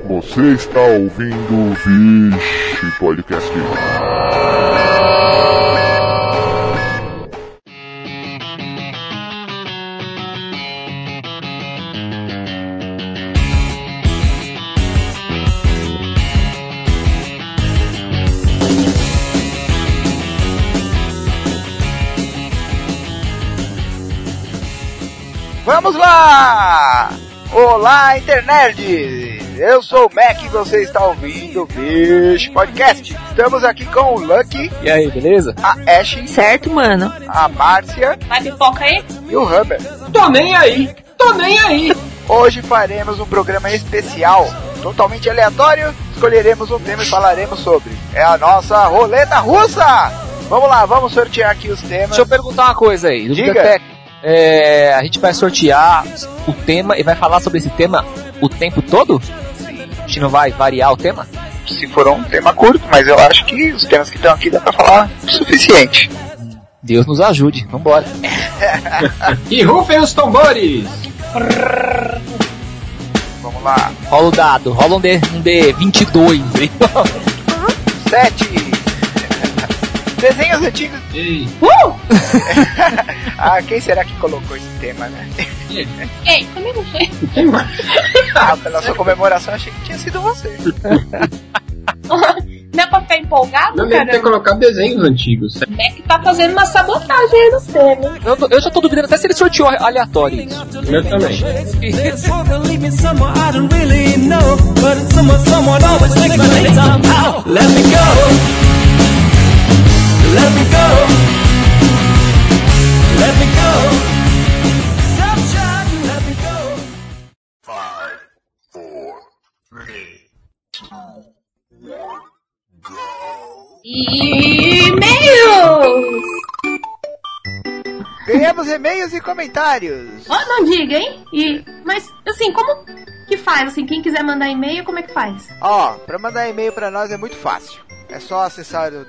Você está ouvindo o Vixe Podcast. Vamos lá! Olá, internet! Eu sou o Mac e você está ouvindo o Vixe Podcast. Estamos aqui com o Lucky. E aí, beleza? A Ashley. Certo, mano. A Márcia. Vai pipoca aí? E o Humber. Tô nem aí! Hoje faremos um programa especial, totalmente aleatório. Escolheremos um tema e falaremos sobre. É a nossa roleta russa! Vamos lá, vamos sortear aqui os temas. Deixa eu perguntar uma coisa aí. Diga. A gente vai sortear o tema e vai falar sobre esse tema o tempo todo? A gente não vai variar o tema? Se for um tema curto, mas eu acho que os temas que estão aqui dá pra falar o suficiente. Deus nos ajude, vambora. E rufem os tambores! Vamos lá. Rola o dado, rola um D22. 7. Desenhos antigos. Ei! Ah, quem será que colocou esse tema, né? Ei, comigo foi. Quem mais? Ah, pela sua comemoração achei que tinha sido você. Não é pra ficar empolgado, Não deve ter cara? colocado desenhos antigos. O Mac tá fazendo uma sabotagem aí no tema. Eu já tô duvidando até se ele sorteou aleatório isso. Eu também. E-mails! Ganhamos e-mails e comentários. Oh, não diga, hein? Mas, assim, como que faz? Assim, quem quiser mandar e-mail, como é que faz? Ó, pra mandar e-mail pra nós é muito fácil. É só acessar o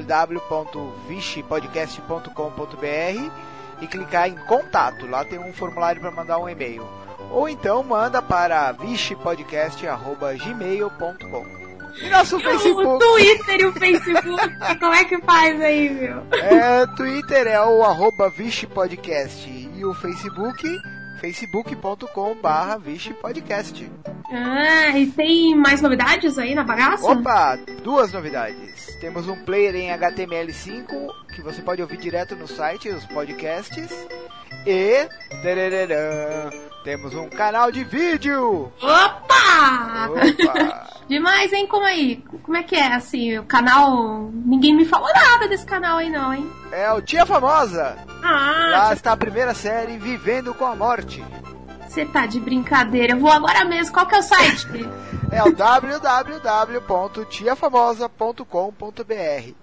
www.vixepodcast.com.br e clicar em contato. Lá tem um formulário pra mandar um e-mail. Ou então manda para vixepodcast@gmail.com. E nosso O Facebook. Twitter e o Facebook, como é que faz aí, meu? Twitter é o @vixepodcast e o Facebook, facebook.com/vixepodcast. Ah, e tem mais novidades aí na bagaça? Opa, duas novidades. Temos um player em HTML5 que você pode ouvir direto no site, os podcasts. E temos um canal de vídeo. Opa! Opa! Demais, hein? Como é que é, assim, o canal... Ninguém me falou nada desse canal aí não, hein? É o Tia Famosa. Lá Ah, está a primeira série, Vivendo com a Morte. você tá de brincadeira. Eu vou agora mesmo. Qual que é o site? É o www.tiafamosa.com.br.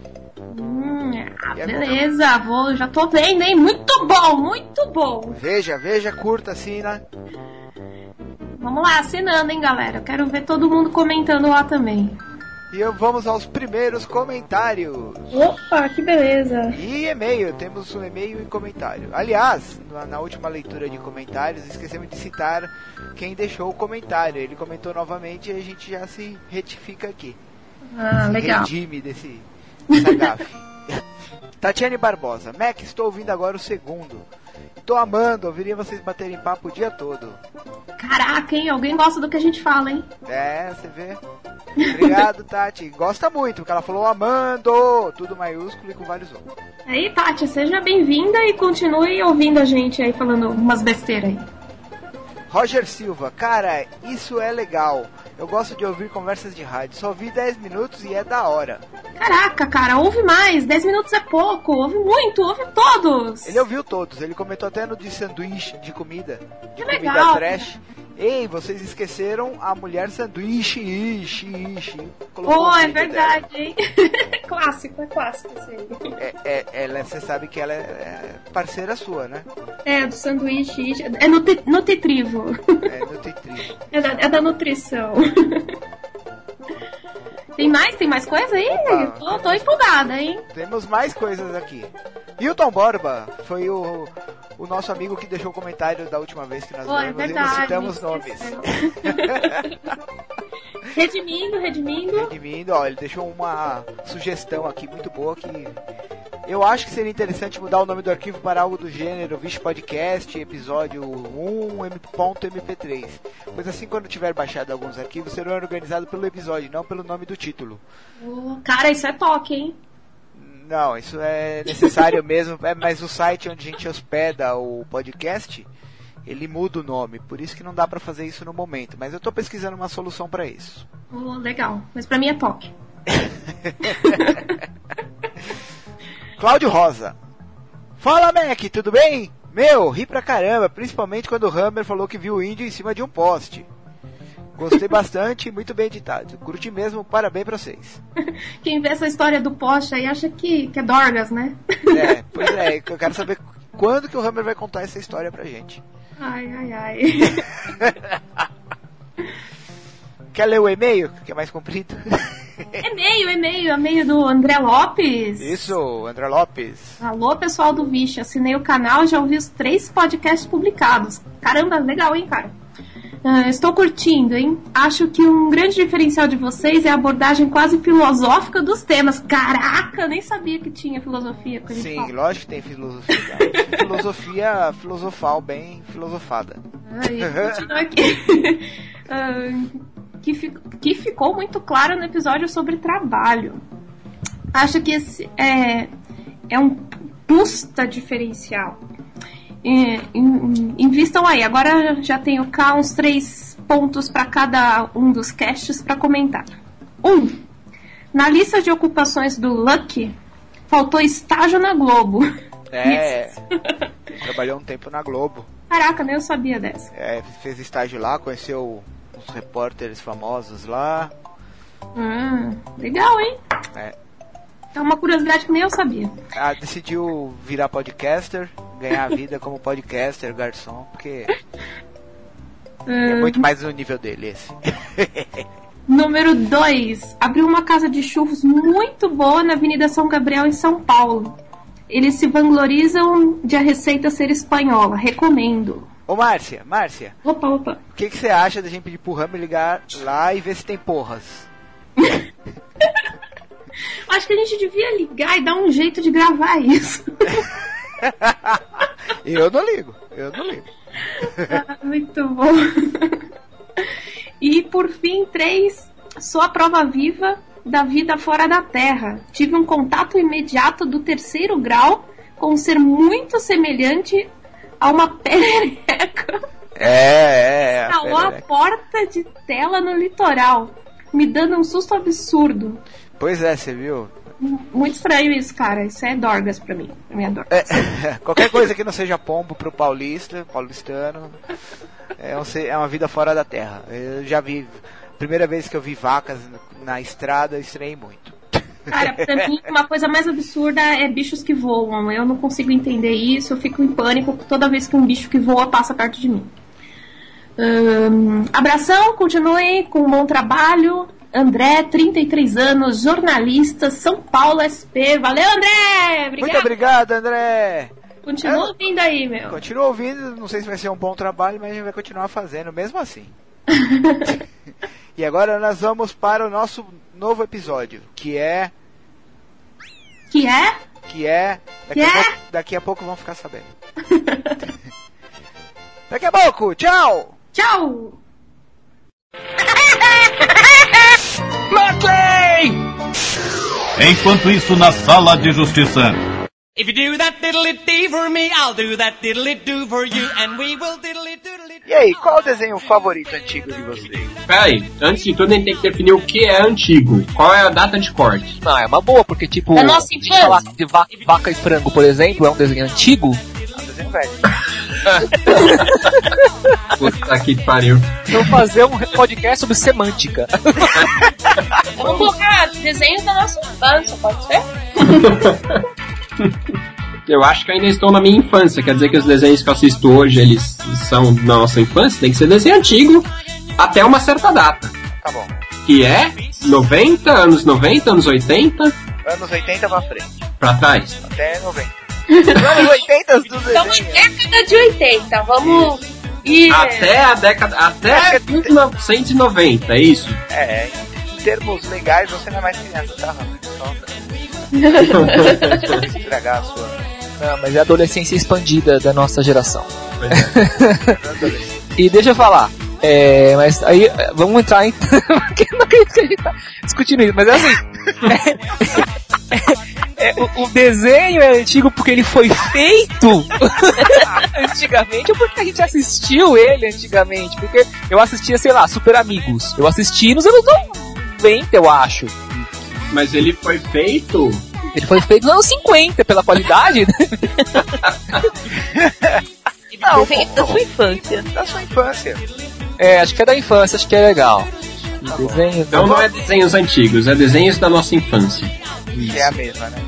Beleza. Já tô vendo, hein? Muito bom, muito bom. Veja, curta, assina. Vamos lá, assinando, hein, galera? Eu quero ver todo mundo comentando lá também. E vamos aos primeiros comentários. Opa, que beleza. E e-mail, temos um e-mail e comentário. Aliás, na última leitura de comentários, esquecemos de citar quem deixou o comentário. Ele comentou novamente e a gente já se retifica aqui. Ah, se legal. redime dessa gafe. Tatiane Barbosa. Mac, estou ouvindo agora o segundo. Tô amando, ouviria vocês baterem papo o dia todo. Caraca, hein? Alguém gosta do que a gente fala, hein? É, você vê. Obrigado, Tati. Gosta muito, porque ela falou amando, tudo maiúsculo e com vários O. Aí, Tati, seja bem-vinda e continue ouvindo a gente aí falando umas besteiras aí. Roger Silva, cara, isso é legal. Eu gosto de ouvir conversas de rádio. Só ouvi 10 minutos e é da hora. Caraca, cara, ouve mais. 10 minutos é pouco. Ouve muito, ouve todos. Ele ouviu todos. Ele comentou até no de sanduíche de comida. De Que comida legal. trash. Ei, vocês esqueceram a mulher sanduíche. Pô, é verdade, hein? Clássico, é clássico isso aí. Você sabe que ela é parceira sua, né? É, do sanduíche. É nutritrivo. É nutritrivo. É da nutrição. Tem mais coisa aí? Tô empolgada, hein? Temos mais coisas aqui. Hilton Borba foi o o nosso amigo que deixou o comentário da última vez que nós É vimos e não verdade. citamos nomes. Redimindo. Ó, ele deixou uma sugestão aqui muito boa que eu acho que seria interessante mudar o nome do arquivo para algo do gênero Vixe Podcast, episódio 1.mp3. Pois assim, quando tiver baixado alguns arquivos, serão organizados pelo episódio, não pelo nome do título. Cara, isso é toque, hein? Não, isso é necessário mesmo, mas o site onde a gente hospeda o podcast, ele muda o nome, por isso que não dá pra fazer isso no momento, mas eu tô pesquisando uma solução pra isso. Legal, mas pra mim é toque. Cláudio Rosa. Fala, Mac, tudo bem? Meu, ri pra caramba, principalmente quando o Hammer falou que viu o índio em cima de um poste. Gostei bastante, muito bem editado. Curti mesmo, parabéns pra vocês. Quem vê essa história do poste aí acha que é Dorgas, né? Pois é, eu quero saber quando que o Hammer vai contar essa história pra gente. Ai. Quer ler o e-mail, que é mais comprido? E-mail do André Lopes. Isso, André Lopes. Alô, pessoal do Vixe, assinei o canal e já ouvi os 3 podcasts publicados. Caramba, legal, hein, cara? Estou curtindo, hein? Acho que um grande diferencial de vocês é a abordagem quase filosófica dos temas. Caraca, nem sabia que tinha filosofia. Sim, fala. Lógico que tem filosofia. Filosofia filosofal, bem filosofada. Continua aqui. Que ficou muito claro no episódio sobre trabalho. Acho que esse é um puta diferencial. Invistam aí. Agora já tenho cá uns 3 pontos para cada um dos casts para comentar. 1. Na lista de ocupações do Lucky, faltou estágio na Globo. Trabalhou um tempo na Globo. Caraca, nem eu sabia dessa. Fez estágio lá, conheceu uns repórteres famosos lá. Legal, hein? É uma curiosidade que nem eu sabia. Decidiu virar podcaster, ganhar a vida como podcaster, garçom, porque é muito mais no nível dele esse. Número 2. Abriu uma casa de churros muito boa na Avenida São Gabriel, em São Paulo. Eles se vanglorizam de a receita ser espanhola. Recomendo. Ô, Márcia. Opa. O que você acha da gente pedir pro Rami ligar lá e ver se tem porras? Acho que a gente devia ligar e dar um jeito de gravar isso. Eu não ligo. Muito bom. E por fim, 3. Sou a prova viva da vida fora da Terra. Tive um contato imediato do 3º grau com um ser muito semelhante a uma perereca. Instalou a porta de tela no litoral, me dando um susto absurdo. Pois é, você viu? Muito estranho isso, cara. Isso é Dorgas pra mim. Pra mim é Dorgas. Qualquer coisa que não seja pombo pro paulistano, é uma vida fora da terra. Eu já vi. Primeira vez que eu vi vacas na estrada, eu estranhei muito. Cara, pra mim, uma coisa mais absurda é bichos que voam. Eu não consigo entender isso. Eu fico em pânico toda vez que um bicho que voa passa perto de mim. Abração, continue com um bom trabalho. André, 33 anos, jornalista, São Paulo SP. Valeu, André! Obrigado. Muito obrigado, André! Continua ouvindo aí, meu. Continua ouvindo, não sei se vai ser um bom trabalho, mas a gente vai continuar fazendo, mesmo assim. E agora nós vamos para o nosso novo episódio, que é... Daqui a pouco vão ficar sabendo. Daqui a pouco, tchau! Tchau! Matley! Enquanto isso, na sala de justiça. If you do that diddly-dee for me, I'll do that diddly-do for you, and we will diddly-doodly-doo. E aí, qual o desenho favorito antigo de vocês? Peraí, antes de tudo a gente tem que definir o que é antigo. Qual é a data de corte? Não, é uma boa, porque tipo... É nossa infância. Falar de vaca e frango, por exemplo, é um desenho antigo. É um desenho velho. Puta que pariu. Vamos fazer um podcast sobre semântica. Vamos colocar desenhos da nossa infância, pode ser? Eu acho que ainda estou na minha infância. Quer dizer que os desenhos que eu assisto hoje, eles são da nossa infância? Tem que ser desenho antigo até uma certa data. Tá bom. Que é 90, anos 90, anos 80. Anos 80 pra frente. Pra trás. Até 90. Anos 80 do Estamos desenho. na década de 80, vamos ir... Até 1990, é isso? Em termos legais, você não é mais criança, tá, Ramon? Só pra estragar a sua... Não, mas é a adolescência expandida da nossa geração. adolescência. E deixa eu falar. Mas aí, vamos entrar em... Porque eu não acredito que a gente tá discutindo isso, mas é assim... O desenho é antigo porque ele foi feito antigamente ou porque a gente assistiu ele antigamente? Porque eu assistia, sei lá, Super Amigos. Eu assisti nos anos 90, eu acho. Mas ele foi feito... Ele foi feito nos anos 50 pela qualidade. Não, vem da sua infância. Da sua infância. Acho que é da infância, acho que é legal. Desenho... Então não é desenhos antigos, é desenhos da nossa infância. Que é a mesma, né?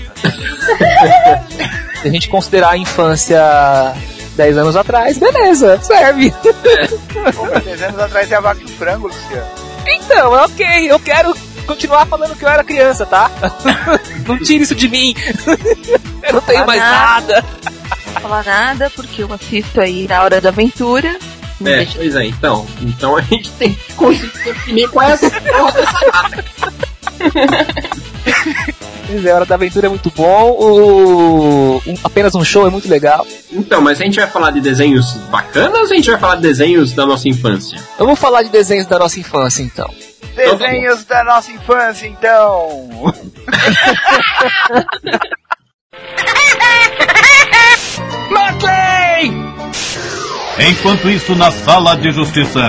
Se a gente considerar a infância 10 anos atrás, beleza, serve. Pô, 10 anos atrás é a Vaca e o Frango, Luciano. Então, ok, eu quero continuar falando que eu era criança, tá? Não tire isso de mim. Eu não tenho mais nada. Não vou falar nada, porque eu assisto aí na Hora da Aventura. Pois é, então a gente tem que conseguir definir qual é essa porra dessa data. Pois é, a Hora da Aventura é muito bom, apenas um show é muito legal. Então, mas a gente vai falar de desenhos bacanas ou a gente vai falar de desenhos da nossa infância? Eu vou falar de desenhos da nossa infância, então. Desenhos da nossa infância, então. Martley! Enquanto isso, na Sala de Justiça.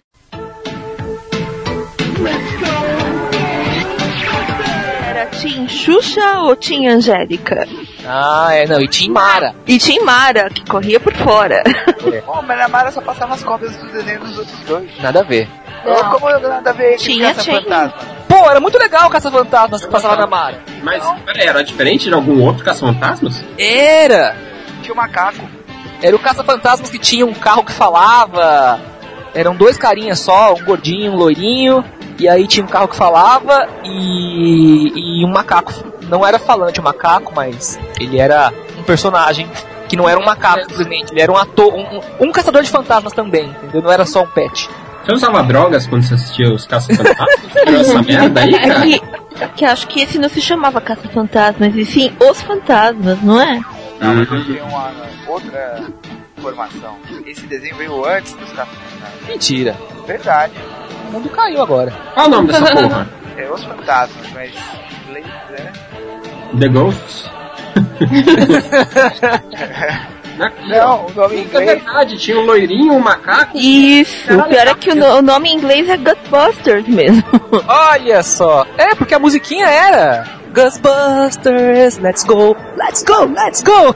Era Tim Xuxa ou Tim Angélica? Não, e Tim Mara. E Tim Mara, que corria por fora. Pô, mas a Mara só passava as cópias dos desenhos dos outros dois. Nada a ver. Como nada a ver esse Caça-Fantasma? Pô, era muito legal o Caça-Fantasmas que passava na Mara. Mas, peraí, era diferente de algum outro Caça-Fantasmas? Era! Tinha o macaco. Era o Caça-Fantasmas que tinha um carro que falava. Eram dois carinhas só, um gordinho, um loirinho. E aí tinha um carro que falava e um macaco. Não era falante o macaco, mas ele era um personagem que não era um macaco, simplesmente. Ele era um ator, um caçador de fantasmas também, entendeu? Não era só um pet. Você usava drogas quando você assistia os Caça-Fantasmas? Era essa merda aí, cara? Que acho que esse não se chamava Caça-Fantasmas, e sim Os Fantasmas, não é? Não, mas eu tenho uma outra informação. Esse desenho veio antes dos Caça-Fantasmas. Mentira. Verdade. O mundo caiu agora. Qual é o nome dessa porra? É Os Fantasmas, mas em inglês, né? The Ghosts? Não, o nome em É inglês. verdade, tinha um loirinho, um macaco. Isso, o pior é que o nome em inglês é Ghostbusters mesmo. Olha só. Porque a musiquinha era Ghostbusters, let's go, let's go, let's go.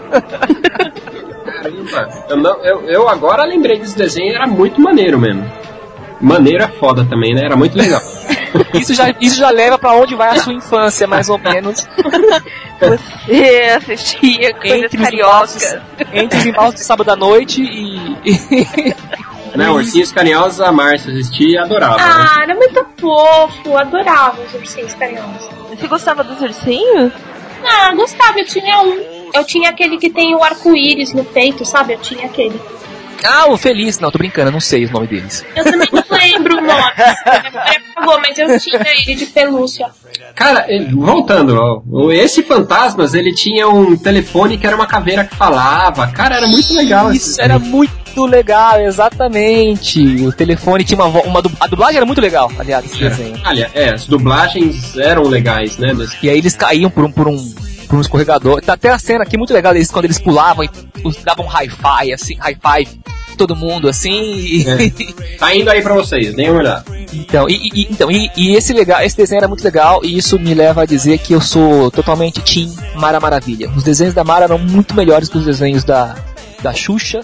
Caramba, eu agora lembrei desse desenho, era muito maneiro mesmo. Maneiro é foda também, né? Era muito legal. Isso já leva pra onde vai a sua infância, mais ou menos. Você assistia coisas cariocas. Entre os embalos de sábado à noite e... Né, Ursinhos Carinhosos, a Márcia assistia e adorava, né? Era muito fofo, adorava os ursinhos carinhosos. Você gostava dos ursinhos? Gostava, eu tinha um. Eu tinha aquele que tem o arco-íris no peito, sabe? Eu tinha aquele. O Feliz. Não, tô brincando, eu não sei o nome deles. Eu também não lembro o nome. Por favor, mas eu tinha ele de pelúcia. Cara, voltando, ó, esse Fantasmas, ele tinha um telefone que era uma caveira que falava. Cara, era muito legal. Isso era muito legal, exatamente. O telefone tinha a dublagem era muito legal, aliás, esse desenho. As dublagens eram legais, né? E aí eles caíam por um escorregador. Tá até a cena aqui muito legal deles quando eles pulavam e davam um high-five, assim, high-five, todo mundo, assim. Tá indo aí pra vocês, deem uma olhada. Então, esse desenho era muito legal e isso me leva a dizer que eu sou totalmente Team Mara Maravilha. Os desenhos da Mara eram muito melhores que os desenhos da Xuxa.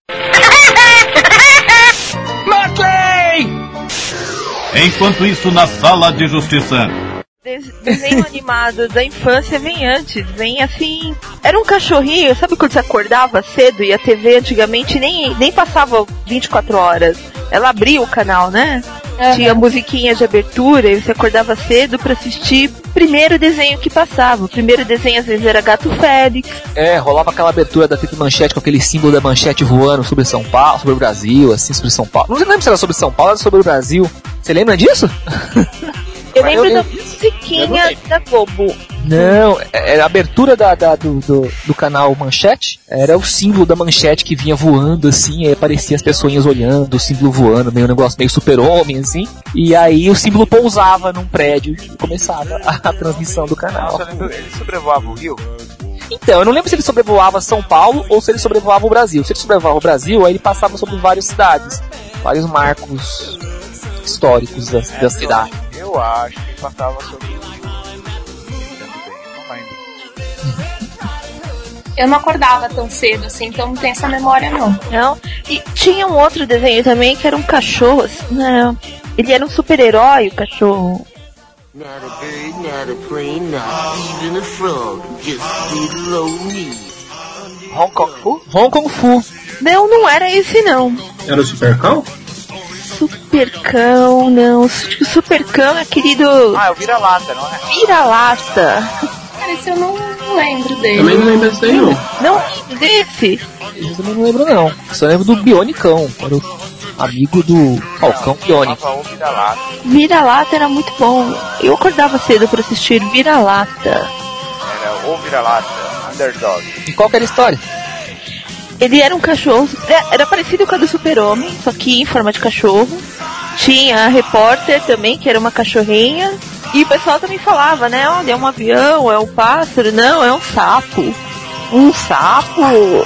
Martley! Enquanto isso, na Sala de Justiça. Desenho animado da infância vem antes, vem assim... Era um cachorrinho, sabe quando você acordava cedo e a TV antigamente nem passava 24 horas? Ela abria o canal, né? Tinha musiquinha de abertura e você acordava cedo pra assistir primeiro desenho que passava. O primeiro desenho às vezes era Gato Félix. Rolava aquela abertura da fita manchete com aquele símbolo da manchete voando sobre São Paulo, sobre o Brasil, assim, sobre São Paulo. Não lembro se era sobre São Paulo ou sobre o Brasil. Você lembra disso? Eu lembro da musiquinha da Globo. Não, era a abertura do canal Manchete. Era o símbolo da manchete que vinha voando assim, aí aparecia as pessoinhas olhando, o símbolo voando, meio um negócio meio super-homem assim. E aí o símbolo pousava num prédio e começava a transmissão do canal. Nossa, eu lembro, ele sobrevoava o Rio? Então, eu não lembro se ele sobrevoava São Paulo ou se ele sobrevoava o Brasil. Se ele sobrevoava o Brasil, aí ele passava sobre várias cidades, vários marcos históricos da cidade. Eu acho que ele passava sobre o Rio. Não lembro. Eu não acordava tão cedo assim, então não tenho essa memória não. Não. E tinha um outro desenho também que era um cachorro. Não. Ele era um super-herói, o cachorro. Not a bird, not a plane, not even a frog, just little old me. Hong Kong Fu? Hong Kong Fu. Não era esse não. Era o Supercão? Supercão, não. O Supercão é aquele do... Ah, é o Vira-Lata, não é? Vira-Lata. Cara, esse eu não lembro dele. Também não lembro desse daí, não. Não lembro desse? Eu também não lembro não. Só lembro do Bionicão. Era o amigo do Falcão Biônico. Chamava o Vira-Lata. Vira-Lata era muito bom. Eu acordava cedo pra assistir Vira-Lata. Era o Vira-Lata, Underdog. E qual que era a história? Ele era um cachorro, era parecido com a do Super-Homem, só que em forma de cachorro. Tinha a repórter também, que era uma cachorrinha. E o pessoal também falava, né? Olha, é um avião, é um pássaro. Não, é um sapo. Um sapo.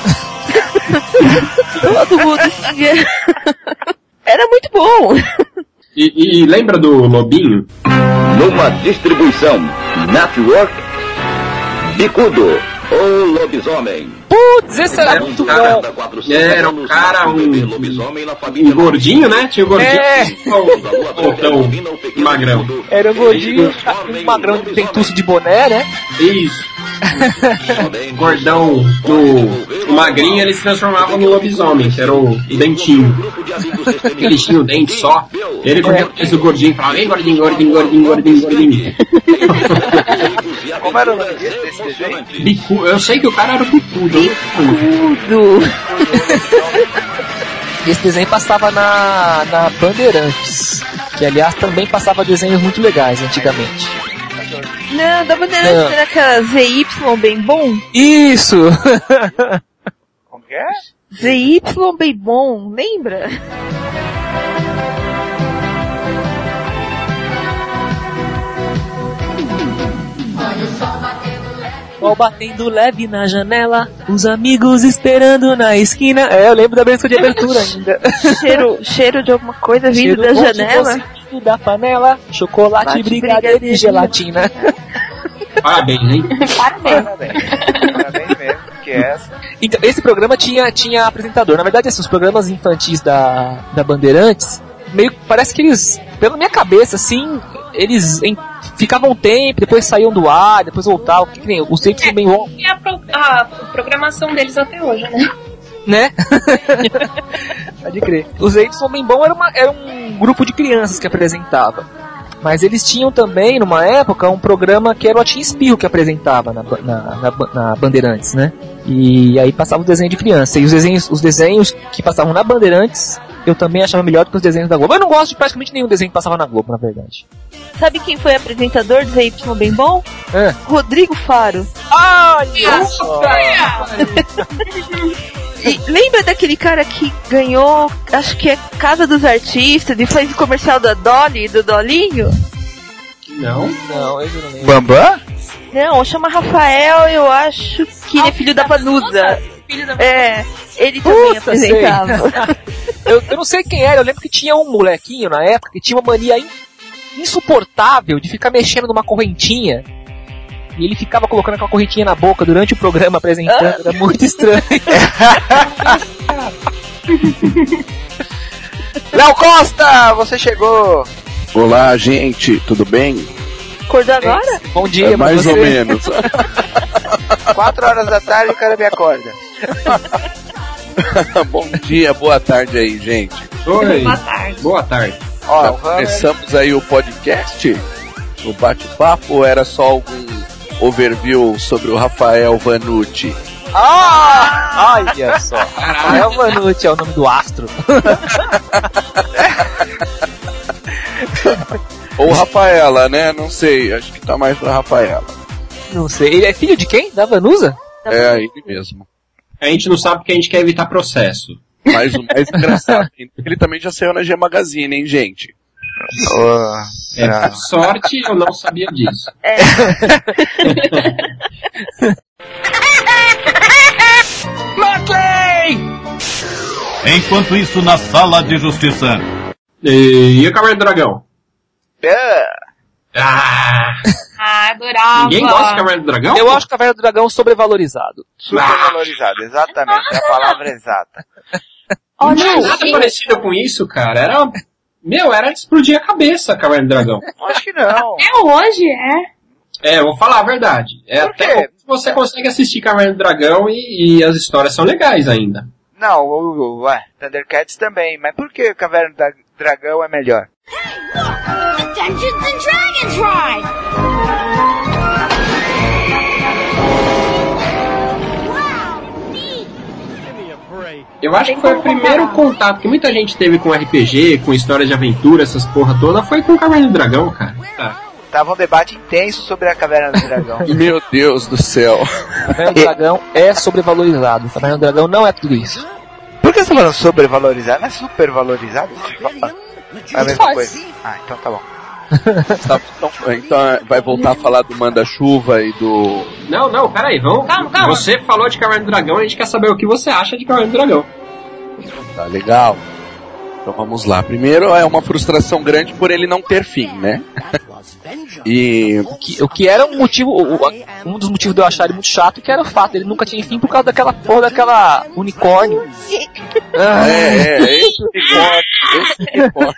Todo mundo tinha. Era muito bom. E lembra do Lobinho? Numa distribuição Network, Bicudo, ou Lobisomem. Putz, esse era muito bom. Era um cara, um gordinho, né? Tinha o gordinho. Então, magrão. Era um gordinho, um magrão de dentuço de boné, né? Isso. O gordão do magrinho, ele se transformava no lobisomem, que era o dentinho. Ele tinha o dente só. Ele corria o gordinho e falava: vem gordinho, gordinho, gordinho, gordinho, gordinho. Como era o nome desse desenho? Bicudo. Eu sei que o cara era o Bicudo. Bicudo. E esse desenho passava na Bandeirantes, que aliás também passava desenhos muito legais antigamente. Não, da Bandeirantes era aquela ZY bem bom? Isso! Como que é? ZY bem bom, lembra? Sol batendo leve na janela, os amigos esperando na esquina. Eu lembro da abertura de abertura ainda. Cheiro de alguma coisa vindo da janela. Da panela, chocolate, brigadeiro e gelatina. Parabéns, hein? Parabéns mesmo, que é essa. Então, esse programa tinha apresentador. Na verdade, assim, os programas infantis da Bandeirantes, meio parece que eles, pela minha cabeça, assim, eles ficavam um tempo, depois saíam do ar, depois voltavam. Que nem os Apes também vão. E a programação deles até hoje, né? Né? Pode crer. Os Apes Bem Bom era um grupo de crianças que apresentava. Mas eles tinham também, numa época, um programa que era o Atim Espirro que apresentava na Bandeirantes, né? E aí passava o desenho de criança. E os desenhos que passavam na Bandeirantes, eu também achava melhor do que os desenhos da Globo. Eu não gosto de praticamente nenhum desenho que passava na Globo, na verdade. Sabe quem foi apresentador do ZY Bem Bom? Rodrigo Faro. Olha só! E lembra daquele cara que ganhou, acho que é Casa dos Artistas, e fez o comercial da Dolly, do Dolinho? Não, eu não lembro. Bambam? Não, chama Rafael, eu acho que ele é filho da Vanusa. Ele também apresentava. eu não sei quem era, eu lembro que tinha um molequinho na época que tinha uma mania insuportável de ficar mexendo numa correntinha. E ele ficava colocando aquela correntinha na boca durante o programa apresentando, era muito estranho. Léo Costa, você chegou! Olá, gente, tudo bem? Acordou agora? Bom dia, mais ou menos. 4 horas da tarde o cara me acorda. Bom dia, boa tarde aí, gente. Oi. Boa tarde. Boa tarde. Ó, começamos aí o podcast. no bate-papo ou era só algum overview sobre o Rafael Vanucci? Olha só. Rafael Vanucci é o nome do astro. Ou Rafaela, né? Não sei, acho que tá mais pra Rafaela. Não sei. Ele é filho de quem? Da Vanusa? É, ele mesmo. A gente não sabe porque a gente quer evitar processo. Mas o mais engraçado é que ele também já saiu na G Magazine, hein, gente? Por sorte, eu não sabia disso. Matei! Enquanto isso, na sala de justiça. E o Caverna do Dragão? Adorava. Ninguém gosta de Caverna do Dragão? Eu acho Caverna do Dragão sobrevalorizado. Supervalorizado, exatamente. É a palavra exata. Não tinha nada parecido com isso, cara. Era de explodir a cabeça a Caverna do Dragão. Acho que não. Até hoje Eu vou falar a verdade. Até você consegue assistir Caverna do Dragão e as histórias são legais ainda. Não, Thundercats também. Mas por que Caverna do Dragão é melhor? The Dungeons and Dragons ride! Eu acho que foi o primeiro contato que muita gente teve com RPG, com história de aventura, essas porra toda, foi com Caverna do Dragão, cara. Tava um debate intenso sobre a Caverna do Dragão. Meu Deus do céu. Caverna do Dragão é sobrevalorizado. Caverna do Dragão não é tudo isso. Por que você tá falando sobrevalorizado? Não é supervalorizado? É a mesma coisa. Então tá bom. Então vai voltar a falar do Manda-Chuva e do... Não, peraí, vamos... Calma. Você falou de Caverna do Dragão, a gente quer saber o que você acha de Caverna do Dragão. Tá legal. Então vamos lá. Primeiro é uma frustração grande por ele não ter fim, né? E o que era um motivo, um dos motivos de eu achar ele muito chato, que era o fato, ele nunca tinha fim por causa daquela porra daquela unicórnio. Esse unicórnio.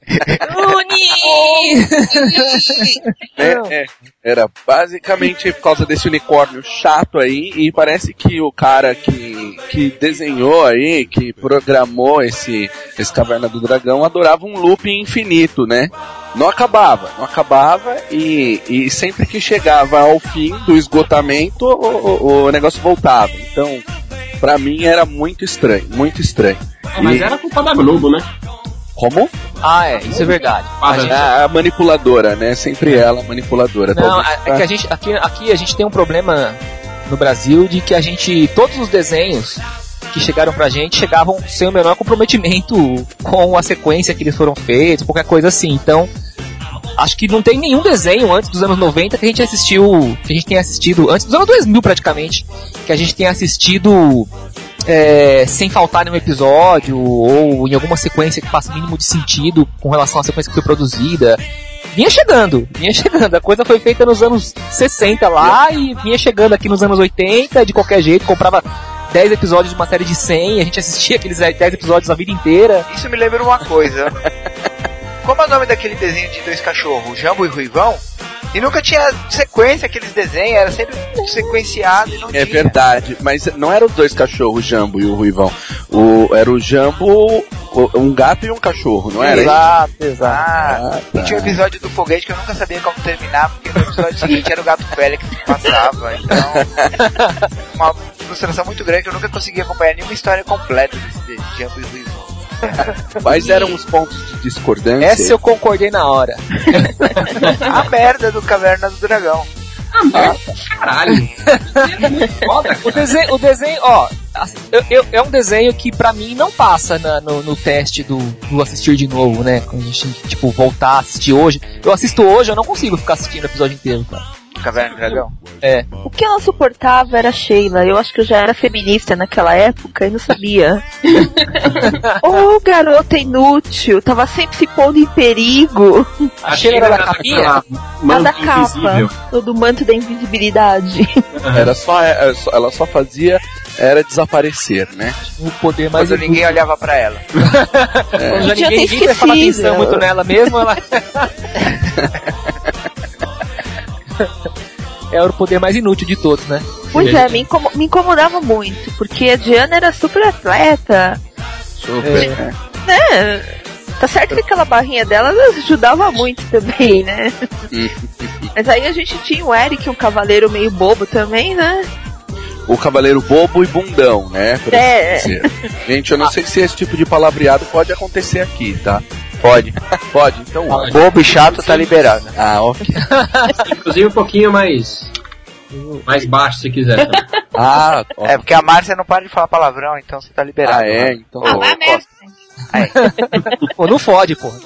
Era basicamente por causa desse unicórnio chato aí, e parece que o cara que desenhou aí, que programou esse Caverna do Dragão, adorava um looping infinito, né? Não acabava, e sempre que chegava ao fim do esgotamento, o negócio voltava. Então, pra mim era muito estranho. Mas era culpa da Globo, né? Como? Isso é verdade. A manipuladora, né? Sempre ela, manipuladora. Não, é que aqui a gente tem um problema no Brasil de que todos os desenhos que chegaram pra gente chegavam sem o menor comprometimento com a sequência que eles foram feitos, qualquer coisa assim. Então, acho que não tem nenhum desenho antes dos anos 90 que a gente tenha assistido, antes dos anos 2000 praticamente, que a gente tenha assistido sem faltar nenhum episódio, ou em alguma sequência que faça o mínimo de sentido com relação à sequência que foi produzida. Vinha chegando, a coisa foi feita nos anos 60 lá, e vinha chegando aqui nos anos 80, de qualquer jeito, comprava 10 episódios de uma série de 100, a gente assistia aqueles 10 episódios a vida inteira. Isso me lembra uma coisa. Como é o nome daquele desenho de dois cachorros, o Jambo e o Ruivão? E nunca tinha sequência aqueles desenhos, era sempre sequenciado e não tinha. É verdade, mas não eram os dois cachorros, o Jambo e o Ruivão. Era o Jambo, um gato e um cachorro, não era? Exato. E tinha um episódio do foguete que eu nunca sabia como terminar, porque no episódio seguinte era o gato Félix que passava. Então, uma frustração muito grande que eu nunca consegui acompanhar nenhuma história completa desse Jambo e Ruivão. Quais eram os pontos de discordância? Essa eu concordei na hora. A merda do Caverna do Dragão. Caralho. O desenho, é um desenho que pra mim não passa no teste do assistir de novo, né? Quando a gente, voltar a assistir hoje. Eu assisto hoje, eu não consigo ficar assistindo o episódio inteiro, cara. Caverna do Dragão? O que ela suportava era a Sheila. Eu acho que eu já era feminista naquela época e não sabia. Garota inútil, tava sempre se pondo em perigo. A Sheila era da capinha? A da capa, do manto da invisibilidade. Ela só fazia desaparecer, né? O poder mais quando ninguém olhava pra ela. Quando já ninguém prestava atenção muito nela mesmo, ela... Era o poder mais inútil de todos, né? Pois me incomodava muito, porque a Diana era super atleta. Tá certo que aquela barrinha dela ajudava muito também, né? Mas aí a gente tinha o Eric, um cavaleiro meio bobo também, né? O cavaleiro bobo e bundão, né? Gente, eu não sei se esse tipo de palavreado pode acontecer aqui, tá? Pode. Pode, então. Bobo e chato tá liberado. Ah, ok. Inclusive um pouquinho mais baixo, se quiser. Ah, ok. É porque a Márcia não para de falar palavrão, então você tá liberado. Ah, é? Então. Vai mesmo. Pô, não fode, porra.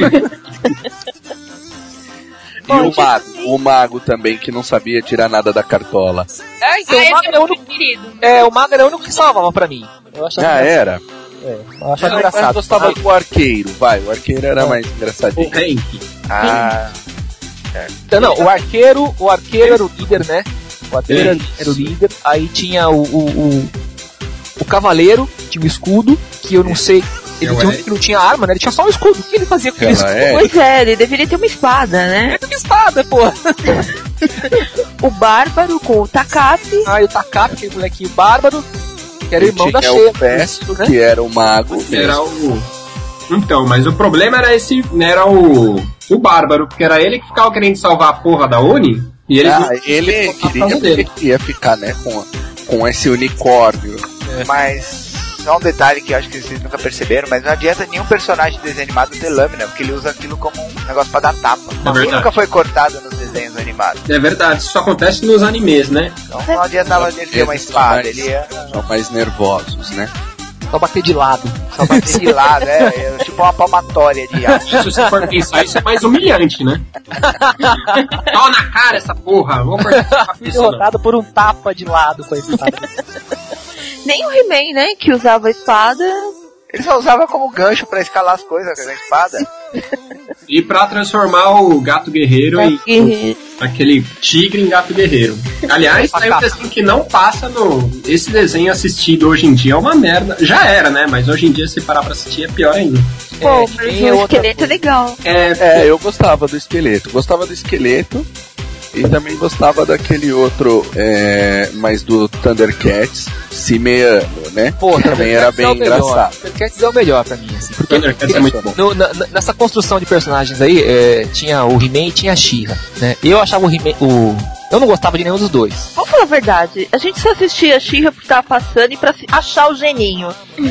E o mago também, que não sabia tirar nada da cartola. Então o mago era o único. O mago era o único que salvava pra mim. Eu achava era? Eu achava engraçado. Eu gostava do arqueiro, o arqueiro era mais engraçadinho. O Hank. Então, não, o arqueiro era o líder, né? O arqueiro era o líder. Aí tinha o cavaleiro, tinha o escudo, que eu não sei. Ele não tinha arma, né? Ele tinha só um escudo. O que ele fazia com aquele escudo? Pois é, ele deveria ter uma espada, né? Uma espada, porra. O bárbaro com o Takap. E o Takap, aquele molequinho bárbaro, que era irmão da Sheila. O Festo, né? Que era o mago. Era o... Então, mas o problema era era o bárbaro, porque era ele que ficava querendo salvar a porra da Uni. E ele queria ficar, né, com esse unicórnio. Mas só um detalhe que eu acho que vocês nunca perceberam, mas não adianta nenhum personagem de desenho animado ter lâmina, porque ele usa aquilo como um negócio pra dar tapa. Ele nunca foi cortado nos desenhos animados. É verdade, isso só acontece nos animes, né? Então não adiantava ele ter uma espada, ele ia... São mais nervosos, né? Só bater de lado. É tipo uma palmatória de ar. Se você for pensar, isso é mais humilhante, né? Toma na cara essa porra! Vou derrotado por um tapa de lado com a espada. Nem o He-Man, né? Que usava a espada. Ele só usava como gancho pra escalar as coisas com a espada. E pra transformar o gato guerreiro em aquele tigre em gato guerreiro. Aliás, é um desenho que não passa no... Esse desenho assistido hoje em dia é uma merda. Já era, né? Mas hoje em dia, se parar pra assistir, é pior ainda. Pô, mas o esqueleto é legal. Eu gostava do esqueleto. E também gostava daquele outro, mais do Thundercats, Cimeano, né? Pô, também era bem engraçado. Thundercats é o melhor pra mim, assim. Thundercats é muito bom. Nessa construção de personagens aí, tinha o He-Man e tinha a She-Ra, né? Eu achava o He-Man... Eu não gostava de nenhum dos dois. Vamos falar a verdade, a gente só assistia a She-Ra porque tava passando e pra achar o geninho.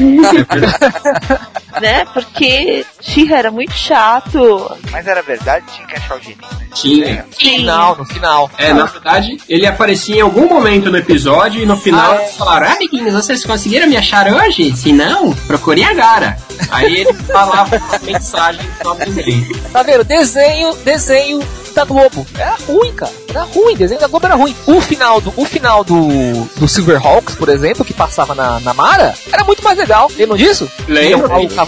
Né? Porque She-Ra era muito chato. Mas era verdade? Tinha que achar o geninho, né? Tinha. No final. Na verdade, ele aparecia em algum momento no episódio e no final eles falaram: amiguinhos, vocês conseguiram me achar hoje? Se não, procure agora. Aí ele falava uma mensagem sobre ele. Tá vendo? Desenho da Globo. Era ruim, cara. Era ruim, desenho da Globo era ruim. O final do Silverhawks, por exemplo, que passava na Mara, era muito mais legal. Lembram disso? Lembro.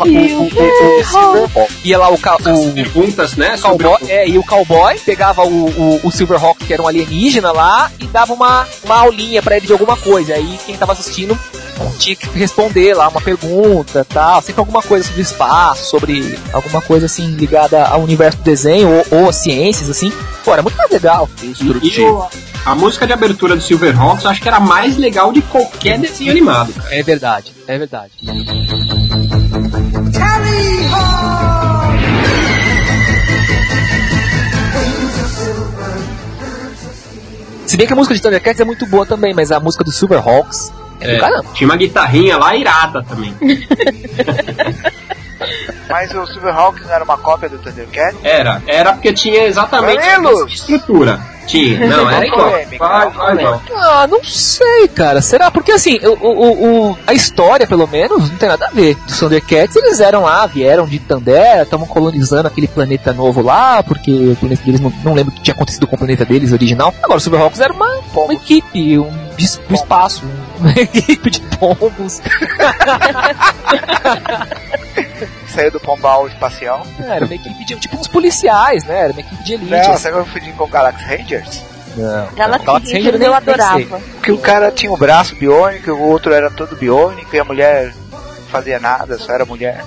Ia lá o perguntas, né? Cowboy, e o cowboy pegava o Silverhawk, que era um alienígena lá, e dava uma aulinha pra ele de alguma coisa. Aí quem tava assistindo tinha que responder lá uma pergunta, tal, sempre alguma coisa sobre espaço, sobre alguma coisa assim ligada ao universo do desenho ou a ciências, assim. Pô, era muito mais legal. Instrutivo. A música de abertura do Silverhawks eu acho que era mais legal de qualquer desenho animado, cara. É verdade. Se bem que a música de Thundercats é muito boa também, mas a música do Silverhawks é do caramba. Tinha uma guitarrinha lá irada também. Mas o Silverhawks não era uma cópia do Thundercats? Era porque tinha exatamente essa estrutura. Tinha, não, era igual. Não sei, cara. Será? Porque assim, a história, pelo menos, não tem nada a ver. Dos Thundercats, eles vieram de Tandera, estavam colonizando aquele planeta novo lá, porque o planeta deles, não lembro o que tinha acontecido com o planeta deles original. Agora, o Silverhawks era uma equipe, do espaço, uma equipe de pombos. Saiu do pombal espacial. Era uma equipe de, tipo uns policiais, né? Era uma equipe de elite. Não, você vai confundir com Galaxy Rangers? Não. Galaxy Rangers eu adorava. Porque o cara tinha o braço biônico, o outro era todo biônico e a mulher não fazia nada, só era mulher.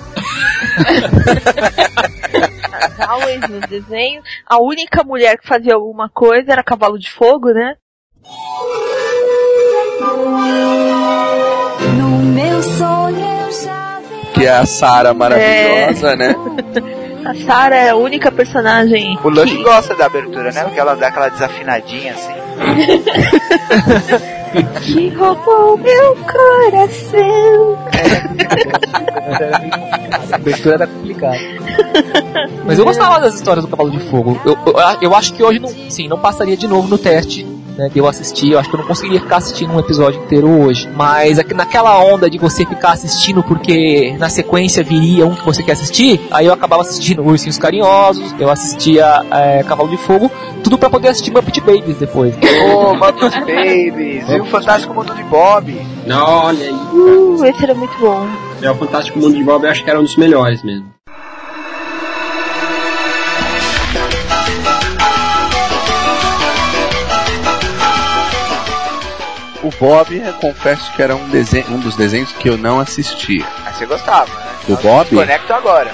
Always no desenho, a única mulher que fazia alguma coisa era Cavalo de Fogo, né? Que que é a Sarah maravilhosa, né? A Sarah é a única personagem. O Lush gosta da abertura, né? Porque ela dá aquela desafinadinha assim. Que roubou meu coração. A abertura era complicada. Mas eu gostava das histórias do Cavalo de Fogo. Eu acho que hoje não passaria de novo no teste, né, de eu assistir. Eu acho que eu não conseguiria ficar assistindo um episódio inteiro hoje. Mas naquela onda de você ficar assistindo porque na sequência viria um que você quer assistir, aí eu acabava assistindo Ursinhos Carinhosos, eu assistia Cavalo de Fogo, tudo pra poder assistir Muppet Babies depois. Muppet Babies! E o Fantástico Mundo de Bob! Não, olha aí. Esse era muito bom. O Fantástico Mundo de Bob eu acho que era um dos melhores mesmo. O Bob, eu confesso que era um dos desenhos que eu não assistia. Mas você gostava, né? Do Bob? Conecto agora.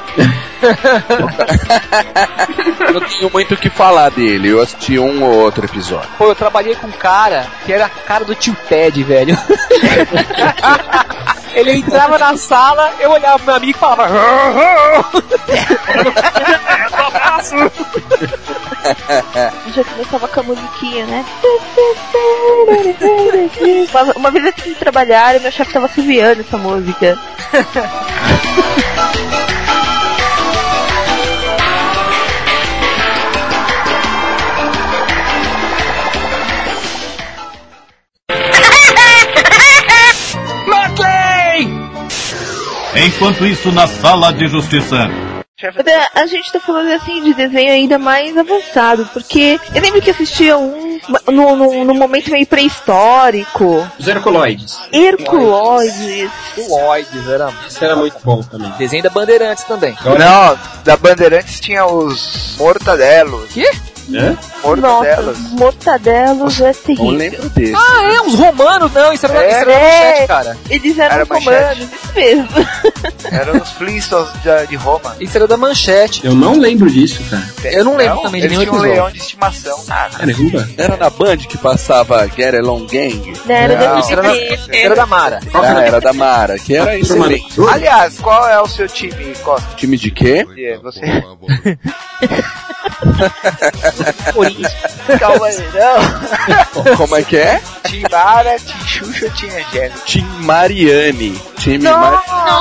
Eu não tenho muito o que falar dele, eu assisti um ou outro episódio. Pô, eu trabalhei com um cara que era a cara do tio Ted, velho. Ele entrava na sala, eu olhava pro meu amigo e falava... Já começava com a musiquinha, né? Uma vez eu fui trabalhar e meu chefe tava suviando essa música. Enquanto isso, na sala de justiça. A gente tá falando assim de desenho ainda mais avançado, porque eu lembro que assistia um no momento meio pré-histórico. Os Herculoides. Herculoides, Isso era muito bom também. Desenho da Bandeirantes também. Não, da Bandeirantes tinha os Mortadelos. Que? É? Mortadelos. Nossa, Mortadelos é terrível. Não lembro desse. Ah, uns romanos, não, isso era da Manchete, cara. Eles eram romanos, isso mesmo. Eram os Flintstones de Roma. Isso era da Manchete. Eu não lembro disso, cara. Eu não lembro também de nenhum episódio. episódio. Um leão de estimação. Caramba. Era na Band que passava Get Along Gang? Era da Mara. Era da Mara, que era excelente. Aliás, qual é o seu time, Costa? Time de quê? Você... Calma aí, não. Como é que é? Tim Mara, Tim Xuxa ou Tim Angélica? Tim Mariani. Nossa,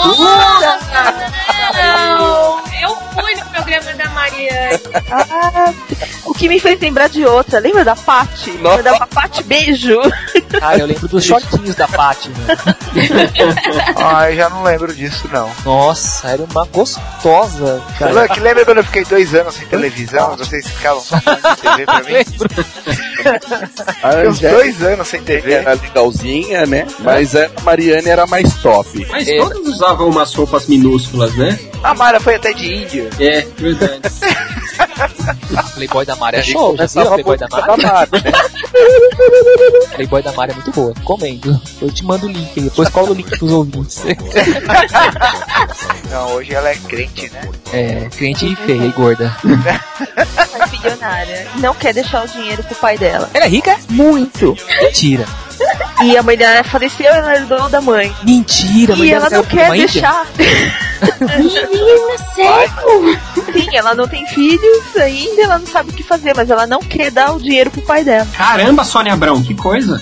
não! Eu fui no programa da Mariane. O que me fez lembrar de outra. Lembra da Paty? Lembra da Paty Beijo? Cara, eu lembro dos shortinhos da Paty, né? Eu já não lembro disso, não. Nossa, era uma gostosa, cara. Luck, lembra quando eu fiquei 2 anos sem televisão? Vocês ficavam só falando de TV pra mim? Fiquei uns 2 anos sem TV. Era legalzinha, né? Mas a Mariane era mais top. Mas todos usavam umas roupas minúsculas, né? A Mara foi até de índio. É, verdade. Playboy da Mara é show, já viu? Playboy da Mara? Playboy da Mara é muito boa, comendo. Eu te mando o link aí, depois cola o link pros ouvintes. Não, hoje ela é crente, né? É, crente e feia e gorda. É bilionária. Não quer deixar o dinheiro pro pai dela. Ela é rica? Muito. Mentira. E a mãe dela faleceu e ela herdou da mãe. Mentira, mãe e dela ela não quer deixar. Menina, sério? Sim, ela não tem filhos ainda, ela não sabe o que fazer, mas ela não quer dar o dinheiro pro pai dela. Caramba, Sônia Abrão, que coisa!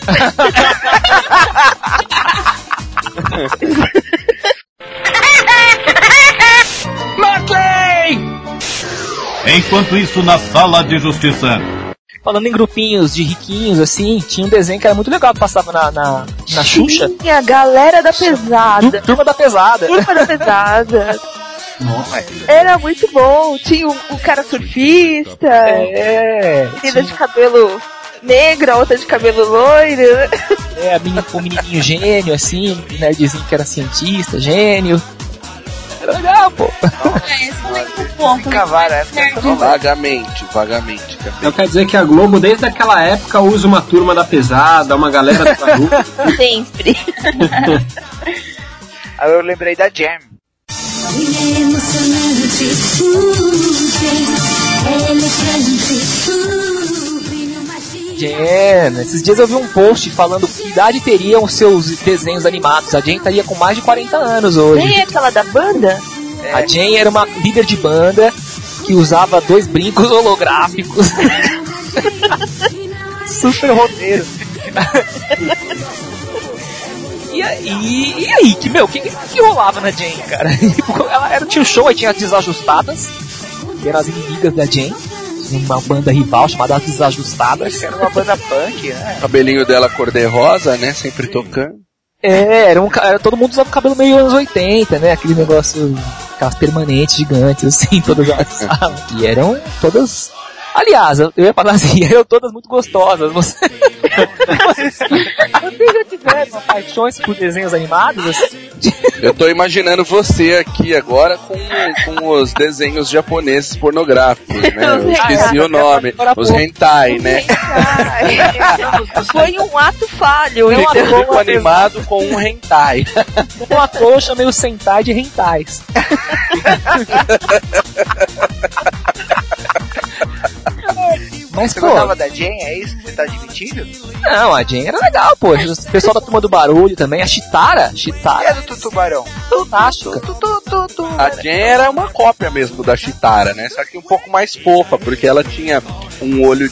Enquanto isso, na sala de justiça. Falando em grupinhos de riquinhos, assim, tinha um desenho que era muito legal que passava na Xuxa. Tinha a Galera da Pesada. Turma da Pesada. Turma da Pesada. Nossa. Era muito bom. Tinha o cara surfista. Menina de cabelo negro, a outra de cabelo loiro. O menininho gênio, assim, nerdzinho que era cientista, gênio. Era legal, pô. Vagamente. Então quer dizer que a Globo, desde aquela época, usa uma Turma da Pesada, uma galera da rua. Sempre. Aí eu lembrei da Jam. Jen. Esses dias eu vi um post falando que idade teriam os seus desenhos animados. A Jen estaria com mais de 40 anos hoje. Nem aquela da banda? A Jen era uma líder de banda que usava 2 brincos holográficos. Super roteiro. E aí, que rolava na Jen, cara? Ela tinha um show, aí tinha as Desajustadas, que eram as inimigas da Jen. Uma banda rival chamada As Desajustadas. Era uma banda punk, né? O cabelinho dela cor-de-rosa, né? Sempre tocando. Era todo mundo usava cabelo meio anos 80, né? Aquele negócio, aquelas permanentes gigantes, assim, todas elas usavam. E eram todas... Aliás, eu ia falar assim, eram todas muito gostosas. Vocês já tiveram paixões por desenhos animados? Assim? Eu tô imaginando você aqui agora com os desenhos japoneses pornográficos, né? Eu esqueci o nome. Os hentai, né? Foi um ato falho. Um desenho animado com um hentai. Uma coxa meio sentai de hentais. Mas, você gostava da Jen? É isso que você tá admitindo? Não, a Jen era legal, pô. O pessoal da Turma do Barulho também. A Chitara. É do Tubarão. Fantástica. A Jen era uma cópia mesmo da Chitara, né? Só que um pouco mais fofa, porque ela tinha um olho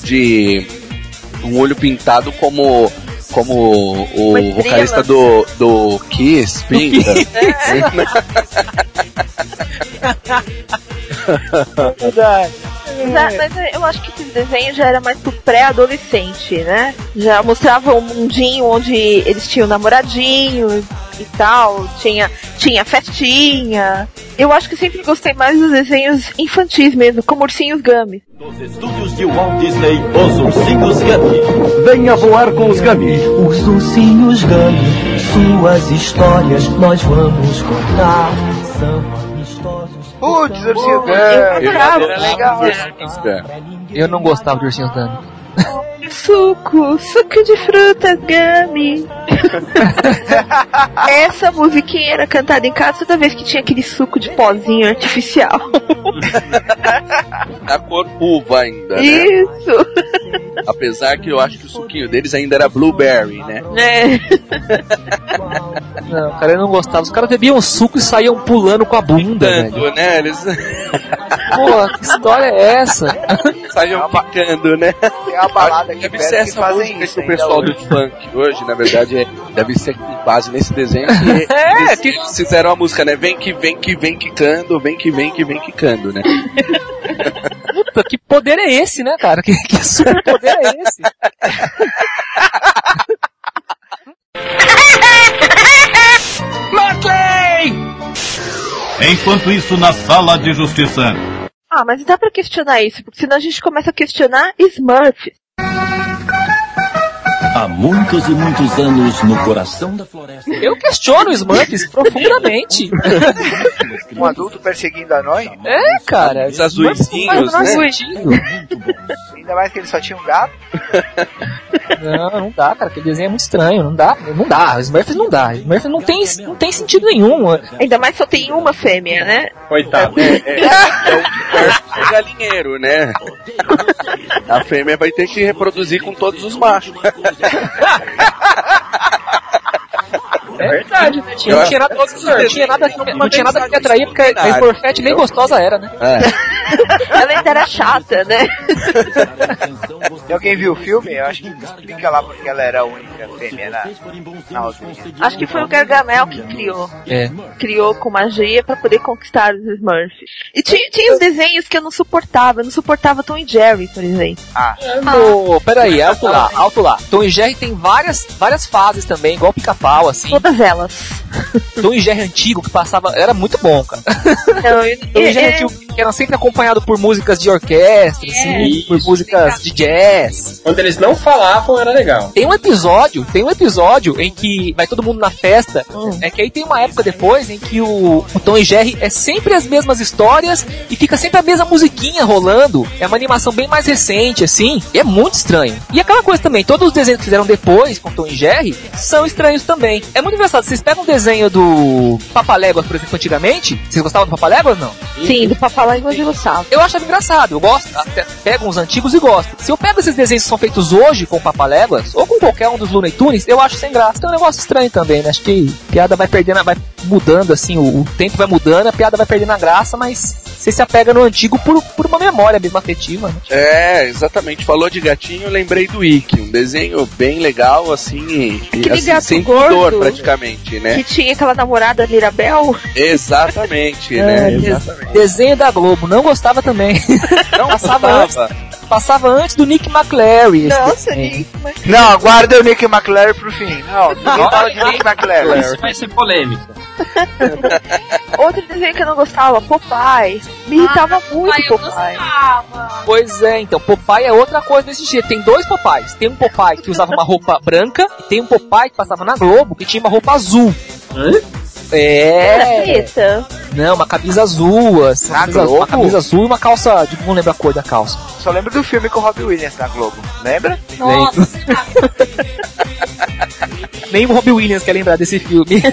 pintado como o vocalista do Kiss pinta. Verdade. Mas eu acho que esses desenhos já era mais pro pré-adolescente, né? Já mostrava um mundinho onde eles tinham namoradinhos e tal, tinha festinha. Eu acho que sempre gostei mais dos desenhos infantis mesmo, como Ursinhos Gummy. Dos estúdios de Walt Disney, os Ursinhos Gummy. Venha voar com os Gummy. Os Ursinhos Gummy, suas histórias nós vamos contar. São amistosos. Putz, Ursinhos Gummy. Era legal. Eu não gostava de Ursinhos Gummy. Suco de frutas, Gummy. Essa musiquinha era cantada em casa toda vez que tinha aquele suco de pozinho artificial. Da cor uva ainda, né? Isso. Apesar que eu acho que o suquinho deles ainda era blueberry, né? Não, cara, eu não gostava. Os caras bebiam suco e saíam pulando com a bunda, velho. Né? Eles... Pô, que história é essa? Saíam picando, né? Tem uma balada aqui deve ser essa música que o pessoal do funk hoje, na verdade, deve ser com base nesse desenho que eles fizeram a música, né? Vem quicando, vem quicando, né? Puta, que poder é esse, né, cara? Que super poder é esse? Martley! Enquanto isso, na sala de justiça. Ah, mas dá pra questionar isso, porque senão a gente começa a questionar Smurfs. Há muitos e muitos anos no coração da floresta. Eu questiono Smurfs profundamente. Um adulto perseguindo anões? É, cara. Os azuizinhos, né? Ainda mais que eles só tinham um gato. Não dá, cara. Aquele desenho é muito estranho. Não dá. Smurfs não dá. Smurfs não tem sentido nenhum. Ainda mais só tem uma fêmea, né? Coitado. É o galinheiro, né? A fêmea vai ter que reproduzir com todos os machos. É verdade, né? Não tinha nada que me atraía, porque a Smurfette nem gostosa era, né? Ela ainda era chata, né? Se alguém viu o filme, eu acho que explica lá porque ela era a única fêmea na aldeia. Acho que foi o Gargamel que criou. Criou com magia pra poder conquistar os Smurfs. E tinha os desenhos que eu não suportava. Eu não suportava Tom e Jerry, por exemplo. Peraí, alto lá. Tom e Jerry tem várias fases também, igual Pica-Pau, assim. Todas elas. Tom e Jerry antigo que passava, era muito bom, cara. Tom e Jerry antigo que era sempre acompanhado por músicas de orquestra, assim, por músicas de jazz. Quando eles não falavam, era legal. Tem um episódio em que vai todo mundo na festa, é que aí tem uma época depois em que o Tom e Jerry é sempre as mesmas histórias e fica sempre a mesma musiquinha rolando. É uma animação bem mais recente, assim, e é muito estranho. E aquela coisa também, todos os desenhos que fizeram depois com Tom e Jerry são estranhos também. É muito engraçado, vocês pegam um desenho do Papaléguas, por exemplo, antigamente, vocês gostavam do Papaléguas, não? Sim, do Papaléguas eu gostava. gostava. Eu achava engraçado, eu gosto, até pego uns antigos e gosto. Se eu pego esses desenhos que são feitos hoje com o Papaléguas, ou com qualquer um dos Looney Tunes, eu acho sem graça. Então é um negócio estranho também, né? Acho que a piada vai perdendo, vai mudando, assim, o tempo vai mudando, a piada vai perdendo a graça, mas você se apega no antigo por uma memória mesmo afetiva, né? É, exatamente. Falou de gatinho, eu lembrei do Ikki, um desenho bem legal, assim, assim sem pudor praticamente, né? Que tinha aquela namorada Mirabel. Exatamente, né? Exatamente. Desenho da Globo, não gostava também. Não Passava antes do Nick McClary. Nossa, Nick McClary. Não, guarda o Nick McClary pro fim. Não, ninguém fala de Nick McClary. Isso vai ser polêmico. Outro desenho que eu não gostava, Popeye. Me irritava muito Popeye. Pois é, então, Popeye é outra coisa desse jeito. Tem dois Popeyes. Tem um Popeye que usava uma roupa branca e tem um Popeye que passava na Globo que tinha uma roupa azul. Hã? É. Preta. Não, uma camisa azul, assim, uma camisa azul e uma calça, não lembro a cor da calça. Só lembro do filme com o Robin Williams na Globo, lembra? Nossa. Nem o Robin Williams quer lembrar desse filme.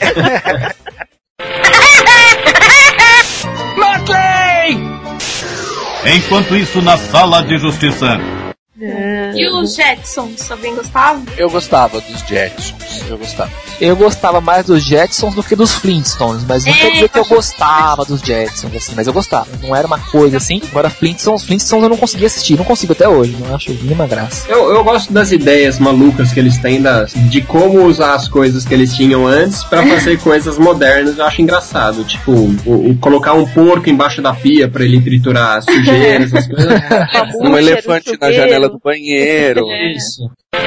Martley! Enquanto isso, na sala de justiça. E os Jetsons, também gostava? Eu gostava dos Jetsons, Eu gostava mais dos Jetsons do que dos Flintstones, mas não quer dizer que eu gostava dos Jetsons, assim, mas eu gostava. Não era uma coisa assim. Agora Flintstones eu não conseguia assistir, não consigo até hoje, não acho nenhuma graça. Eu gosto das ideias malucas que eles têm de como usar as coisas que eles tinham antes pra fazer coisas modernas. Eu acho engraçado, tipo, colocar um porco embaixo da pia pra ele triturar as sujeiras, essas coisas. Um elefante na janela do banheiro. Isso.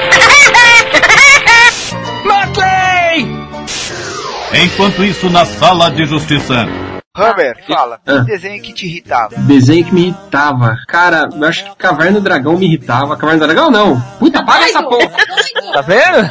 Martley! Enquanto isso, na sala de justiça. Hammer, fala, que desenho que te irritava? Desenho que me irritava. Cara, eu acho que Caverna do Dragão me irritava. Caverna do Dragão não. Puta, apaga essa porra. Tá vendo?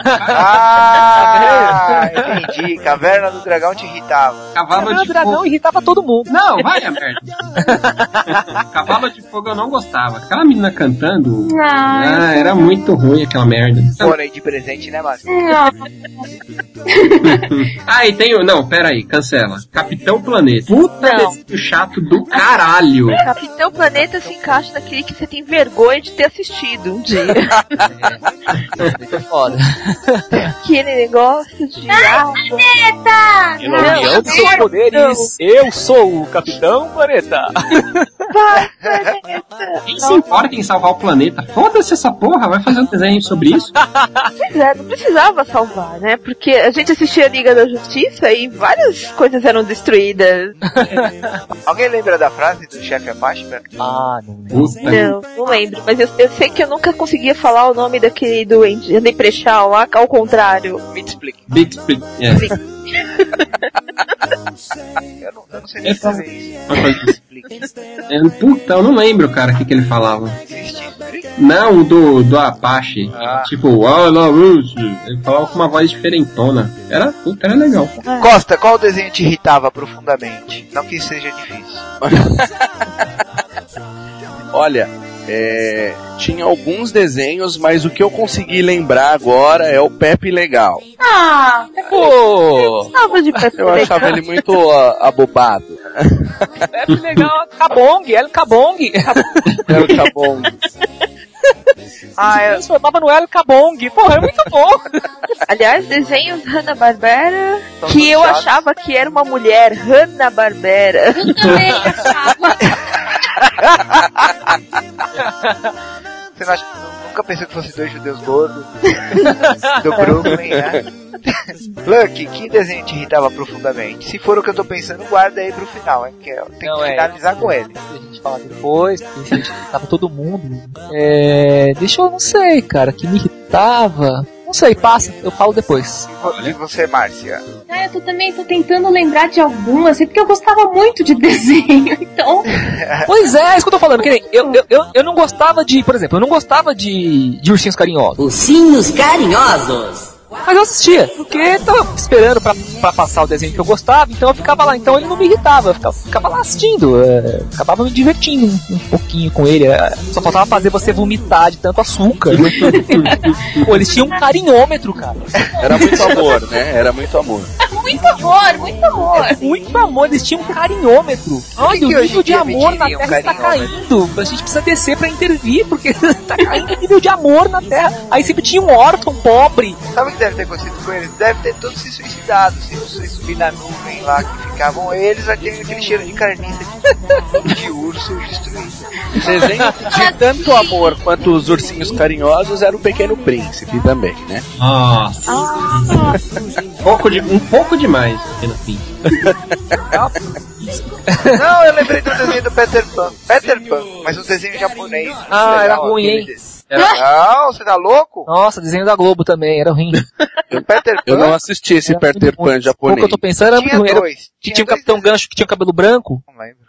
Entendi. Caverna do Dragão te irritava. Caverna do Dragão irritava todo mundo. Não, vai a merda. Cavalo de Fogo eu não gostava. Aquela menina cantando, era muito ruim aquela merda. Fora aí de presente, né, Márcio? E tem o... Não, pera aí, cancela. Capitão Planeta. Puta desenho chato do caralho. Capitão Planeta se encaixa naquele que você tem vergonha de ter assistido um dia. Foda. Aquele negócio de... Planeta! Pela união dos seus poderes, eu sou o Capitão Planeta. Quem se importa em salvar o planeta? Foda-se essa porra, vai fazer um desenho sobre isso? Pois é, não precisava salvar, né? Porque a gente assistia a Liga da Justiça e várias coisas eram destruídas. Alguém lembra da frase do chefe Apache? Não lembro. Não lembro, mas eu sei que eu nunca conseguia falar o nome daquele do Leprechaun lá, ao contrário. Me explique. Big Split. Eu não sei nem fazer isso. Puta, eu não lembro, cara, o que ele falava. Não, do Apache. Tipo, ele falava com uma voz diferentona. Era legal. Costa, qual desenho te irritava profundamente? Não que seja difícil. Olha, tinha alguns desenhos, mas o que eu consegui lembrar agora é o Pepe Legal. Pô! Eu achava ele muito abobado. Pepe Legal, Cabong, El Cabong. El Cabong. Se transformava no El Cabong. Porra, é muito bom. Aliás, desenhos Hanna-Barbera que eu achava que era uma mulher. Hanna-Barbera. Eu também achava. Você não acha, nunca pensou que fosse dois judeus gordos do Brooklyn, né? Lucky, que desenho te irritava profundamente? Se for o que eu tô pensando, guarda aí pro final, hein? Que eu tenho que finalizar com ele. A gente fala depois, a gente irritava todo mundo. Deixa eu, não sei, cara, que me irritava. Não sei, passa, eu falo depois. E você, Márcia? Eu também tô tentando lembrar de algumas, porque eu gostava muito de desenho, então... Pois é isso que eu tô falando, que nem, eu não gostava de, por exemplo, eu não gostava de Ursinhos Carinhosos. Ursinhos Carinhosos! Mas eu assistia, porque tava esperando pra passar o desenho que eu gostava, então eu ficava lá, então ele não me irritava, eu ficava lá assistindo, acabava me divertindo um pouquinho com ele, só faltava fazer você vomitar de tanto açúcar. Pô, eles tinham um carinhômetro, cara. Era muito amor, né? Era muito amor. muito amor, muito amor. Muito amor, eles tinham um carinhômetro. Olha, o nível de amor na Terra está caindo. A gente precisa descer pra intervir, porque tá caindo o nível de amor na Terra. Aí sempre tinha um órfão pobre. Sabe o que deve ter acontecido com eles? Deve ter todos se suicidado. Se você subir na nuvem lá que ficavam eles, vai ter aquele cheiro de carniça de urso destruído. O desenho de tanto amor quanto os ursinhos carinhosos era o Pequeno Príncipe também, né? Nossa. Um pouco demais, Pequeno Príncipe. Não, eu lembrei do desenho do Peter Pan. Peter Pan, mas um desenho japonês. Ah, era ruim, hein? Não, você tá louco? Nossa, desenho da Globo também, era ruim. Peter Pan? Eu não assisti esse Peter Pan japonês. O que eu tô pensando era muito ruim. Tinha um Capitão Gancho que tinha o cabelo branco. Não lembro.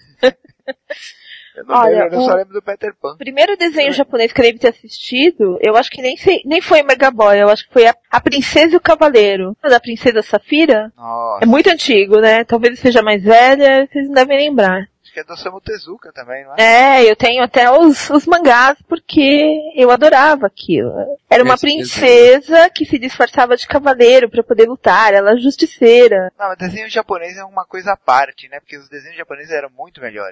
Eu só lembro do Peter Pan. O primeiro desenho japonês que eu deve ter assistido, eu acho que nem foi Mega Boy, eu acho que foi a Princesa e o Cavaleiro. Da Princesa Safira. Nossa. É muito antigo, né? Talvez ele seja mais velha, vocês não devem lembrar. Acho que é do Osamu Tezuka também, não é? É, eu tenho até os mangás porque eu adorava aquilo. Era uma princesa que se disfarçava de cavaleiro pra poder lutar, ela é justiceira. Não, mas desenho japonês é uma coisa à parte, né? Porque os desenhos japoneses eram muito melhores.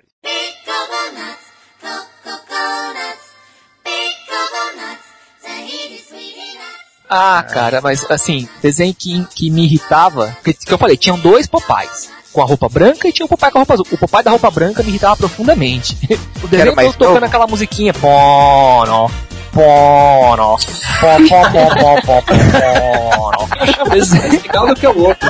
Ah, cara, mas assim, desenho que me irritava, que eu falei, tinham dois Popeyes. Com a roupa branca e tinha o Popeye com a roupa azul. O Popeye da roupa branca me irritava profundamente. O desenho todo tocando aquela musiquinha. Pono, pono, Legal do que o outro.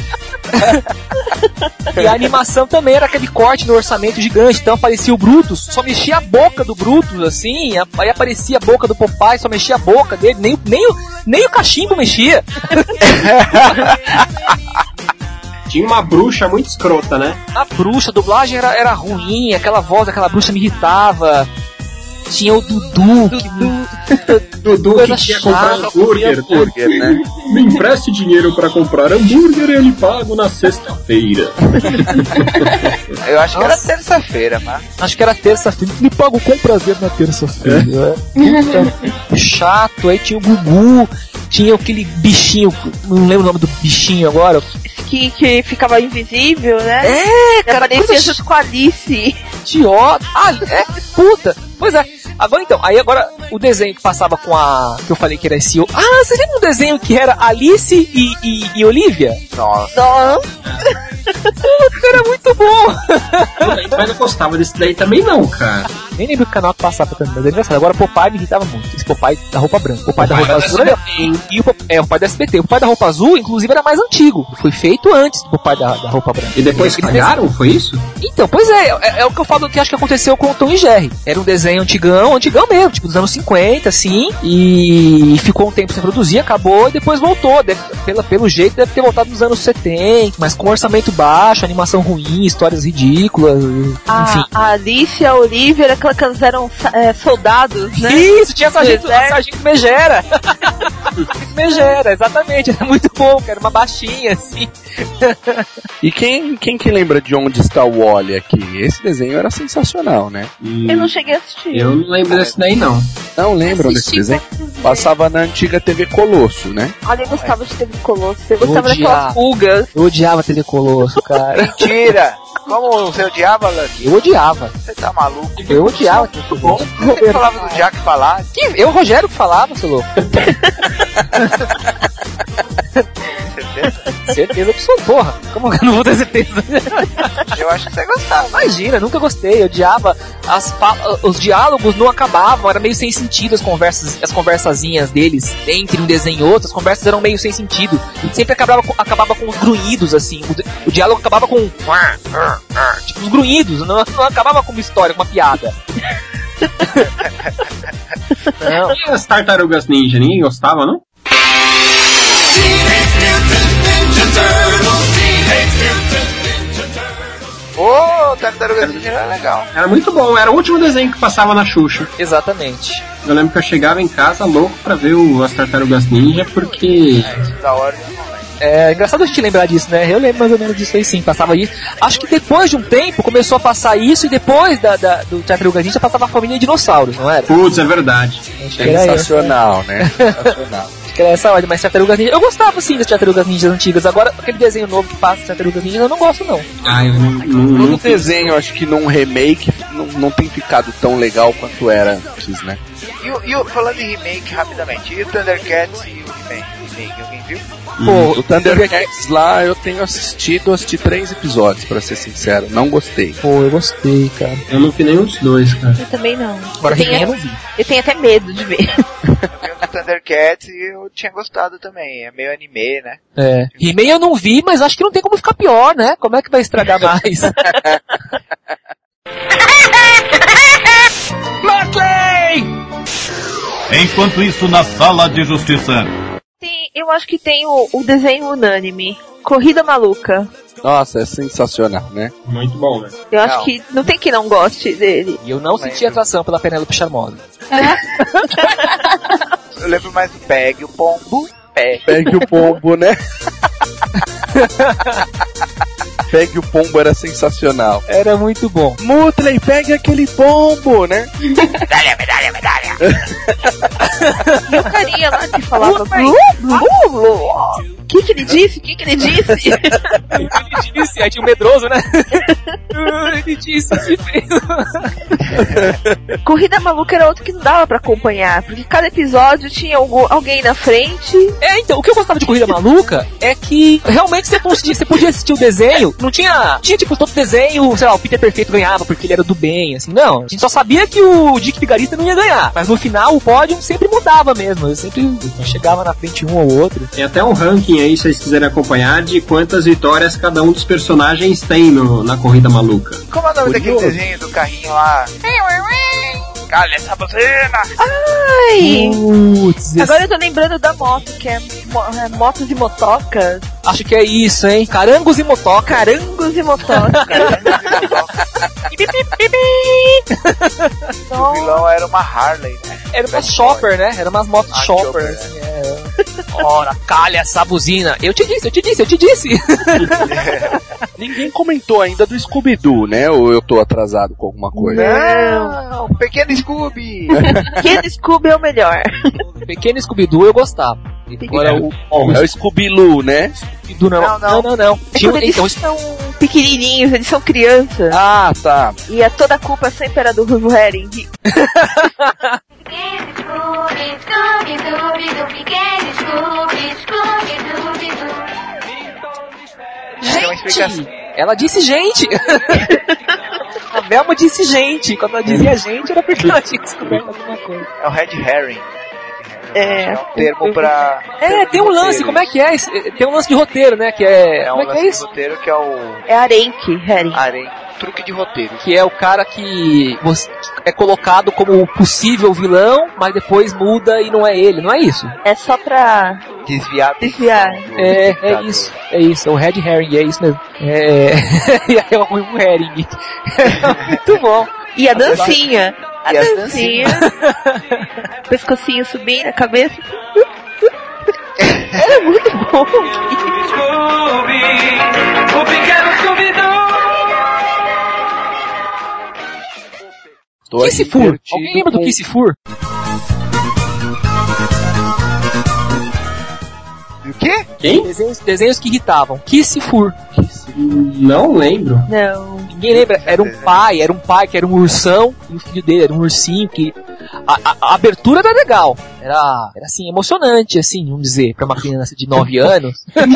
E a animação também era aquele corte no orçamento gigante. Então aparecia o Brutus, só mexia a boca do Brutus, assim. Aí aparecia a boca do Popeye, só mexia a boca dele. Nem o cachimbo mexia. Tinha uma bruxa muito escrota, né? A bruxa, a dublagem era ruim, aquela voz daquela bruxa me irritava. Tinha o Dudu que tinha comprado hambúrguer, né? Me empreste dinheiro pra comprar hambúrguer e eu lhe pago na sexta-feira. Eu acho que era terça-feira, mas... Acho que era terça-feira. Me pago com prazer na terça-feira. Chato, aí tinha o Gugu, tinha aquele bichinho, não lembro o nome do bichinho agora. Que ficava invisível, né? É, cara, aparecia junto com a Alice. Idiota. Puta. Pois é. Agora o desenho que passava com a... que eu falei que era esse... Ah, você lembra um desenho que era Alice e Olivia? Nossa. Puta, era muito bom. Mas eu gostava desse daí também não, cara. Nem lembro o canal que passava também, mas é engraçado. Agora o Popeye me irritava muito. Esse Popeye da roupa branca. O Popeye da roupa azul era... E o Popeye da SBT. O Popeye da roupa azul, inclusive, era mais antigo. Foi feito antes do Popeye da roupa branca. E depois cagaram? Foi isso? Então, pois é o que eu falo que acho que aconteceu com o Tom e Jerry. Era um desenho antigão mesmo, tipo dos anos 50, assim, e ficou um tempo sem produzir, acabou e depois voltou. Pelo jeito, deve ter voltado nos anos 70, mas com orçamento baixo, animação ruim, histórias ridículas, enfim. A Alice e a Olivia era aquela que elas eram soldados, né? Isso, tinha a Sargento Megera. Megera, exatamente, era muito bom, era uma baixinha, assim. E quem que lembra de Onde Está o Wally aqui? Esse desenho era sensacional, né? Eu não cheguei a assistir. Eu não lembro desse daí, não. Não lembram desse desenho? Passava na antiga TV Colosso, né? Olha, eu gostava de TV Colosso. Eu gostava daquelas pulgas. Eu odiava TV Colosso, cara. Mentira! Como você odiava, Lucky? Eu odiava. Você tá maluco? Eu odiava. Muito bom. Você falava do Jack falar? Eu, Rogério, que falava, seu louco. Certeza absoluta, porra. Como eu não vou ter certeza? Eu acho que você gostava. Imagina, nunca gostei. Eu odiava. Os diálogos não acabavam, era meio sem sentido as conversazinhas deles entre um desenho e outro. As conversas eram meio sem sentido. E sempre acabava com os grunhidos, assim. O diálogo acabava com tipo os grunhidos, não acabava com uma história, com uma piada. Não. E as Tartarugas Ninja, ninguém gostava, não? Tartarugas Ninja era legal. Era muito bom, era o último desenho que passava na Xuxa. Exatamente. Eu lembro que eu chegava em casa louco pra ver as Tartarugas Ninja, porque... Isso da hora. É engraçado a gente lembrar disso, né? Eu lembro mais ou menos disso aí, sim. Passava isso. Acho que depois de um tempo começou a passar isso e depois do Tartarugas Ninja passava a família de dinossauros, não era? Putz, é verdade. Sensacional, né? Sensacional. Que era essa ordem, mas Tartarugas Ninja... Eu gostava, sim, das Tartarugas Ninjas antigas. Agora, aquele desenho novo que passa Tartarugas Ninjas, eu não gosto, não. No desenho, acho que num remake não tem ficado tão legal quanto era antes, né? E falando em remake, rapidamente, e o Thundercats e o remake, alguém viu? Pô, o Thundercats lá eu tenho assisti 3 episódios, pra ser sincero, não gostei. Pô, eu gostei, cara. Eu não vi nenhum dos dois, cara. Eu também não. Agora eu não vi. Eu tenho até medo de ver. Eu vi o Thundercats e eu tinha gostado também, é meio anime, né? É. He-Man eu não vi, mas acho que não tem como ficar pior, né? Como é que vai estragar mais? Martley! Enquanto isso, na sala de justiça. Eu acho que tem o desenho unânime. Corrida Maluca. Nossa, é sensacional, né? Muito bom, né? Eu acho que não tem quem não goste dele. E eu não senti atração pela Penélope Charmosa. Eu lembro mais do Pegue o Pombo. Pegue o Pombo, né? Pegue o Pombo era sensacional. Era muito bom. Mutley, pegue aquele pombo, né? Medalha. E o carinha lá que falava O que ele disse? Ele disse, aí tinha o medroso, né? Ele disse que fez. Corrida Maluca era outro que não dava pra acompanhar, porque cada episódio tinha alguém na frente. Então, o que eu gostava de Corrida Maluca é que realmente você podia assistir o desenho, não tinha tipo todo desenho, sei lá, o Peter Perfeito ganhava porque ele era do bem, assim, não. A gente só sabia que o Dick Vigarista não ia ganhar, mas no final o pódio sempre mudava mesmo, eu sempre chegava na frente um ou outro. Tem até um ranking aí, se vocês quiserem acompanhar, de quantas vitórias cada um dos personagens tem na Corrida Maluca. Como é o nome daquele desenho do carrinho lá? Calha essa buzina! Ai! Agora eu tô lembrando da moto, que é motos e motocas. Acho que é isso, hein? Carangos e motocas. Carangos e motocas. O vilão era uma Harley, né? Era uma shopper, né? Era umas motos shopper. Assim, Ora, calha essa buzina. Eu te disse. Ninguém comentou ainda do Scooby-Doo, né? Ou eu tô atrasado com alguma coisa? Não, Pequeno Scooby. Pequeno Scooby é o melhor. Pequeno Scooby-Doo eu gostava. Agora é o Scooby-Loo, né? Scooby-Doo não. Eles são pequenininhos, eles são crianças. Ah, tá. E toda a culpa sempre era do Ruivo Herring. Gente, ela disse gente. A Velma disse gente. Quando ela dizia gente, era porque ela tinha descoberto alguma coisa. É o Red Herring. É um termo pra... tem um lance, como é que é? Tem um lance de roteiro, né? Que é um como lance é que é isso? De roteiro que é o... É Arenque, Herring. Truque de roteiro. Que é o cara que é colocado como o possível vilão, mas depois muda e não é ele, não é isso? É só pra... Desviar. É isso. É o Red Herring, é isso mesmo. É o Herring. Muito bom. E a dancinha. A dancinha. Pescocinho subindo, a cabeça. Era muito bom. Scooby, o pequeno Scooby-Doo. Kissifur. Alguém lembra do Kissifur? O quê? Quem? Desenhos que irritavam. Kissifur. Não lembro. Não. Ninguém lembra? Era um pai que era um ursão e o filho dele era um ursinho que... A abertura era legal. Era assim, emocionante, assim, vamos dizer, pra uma criança de 9 anos.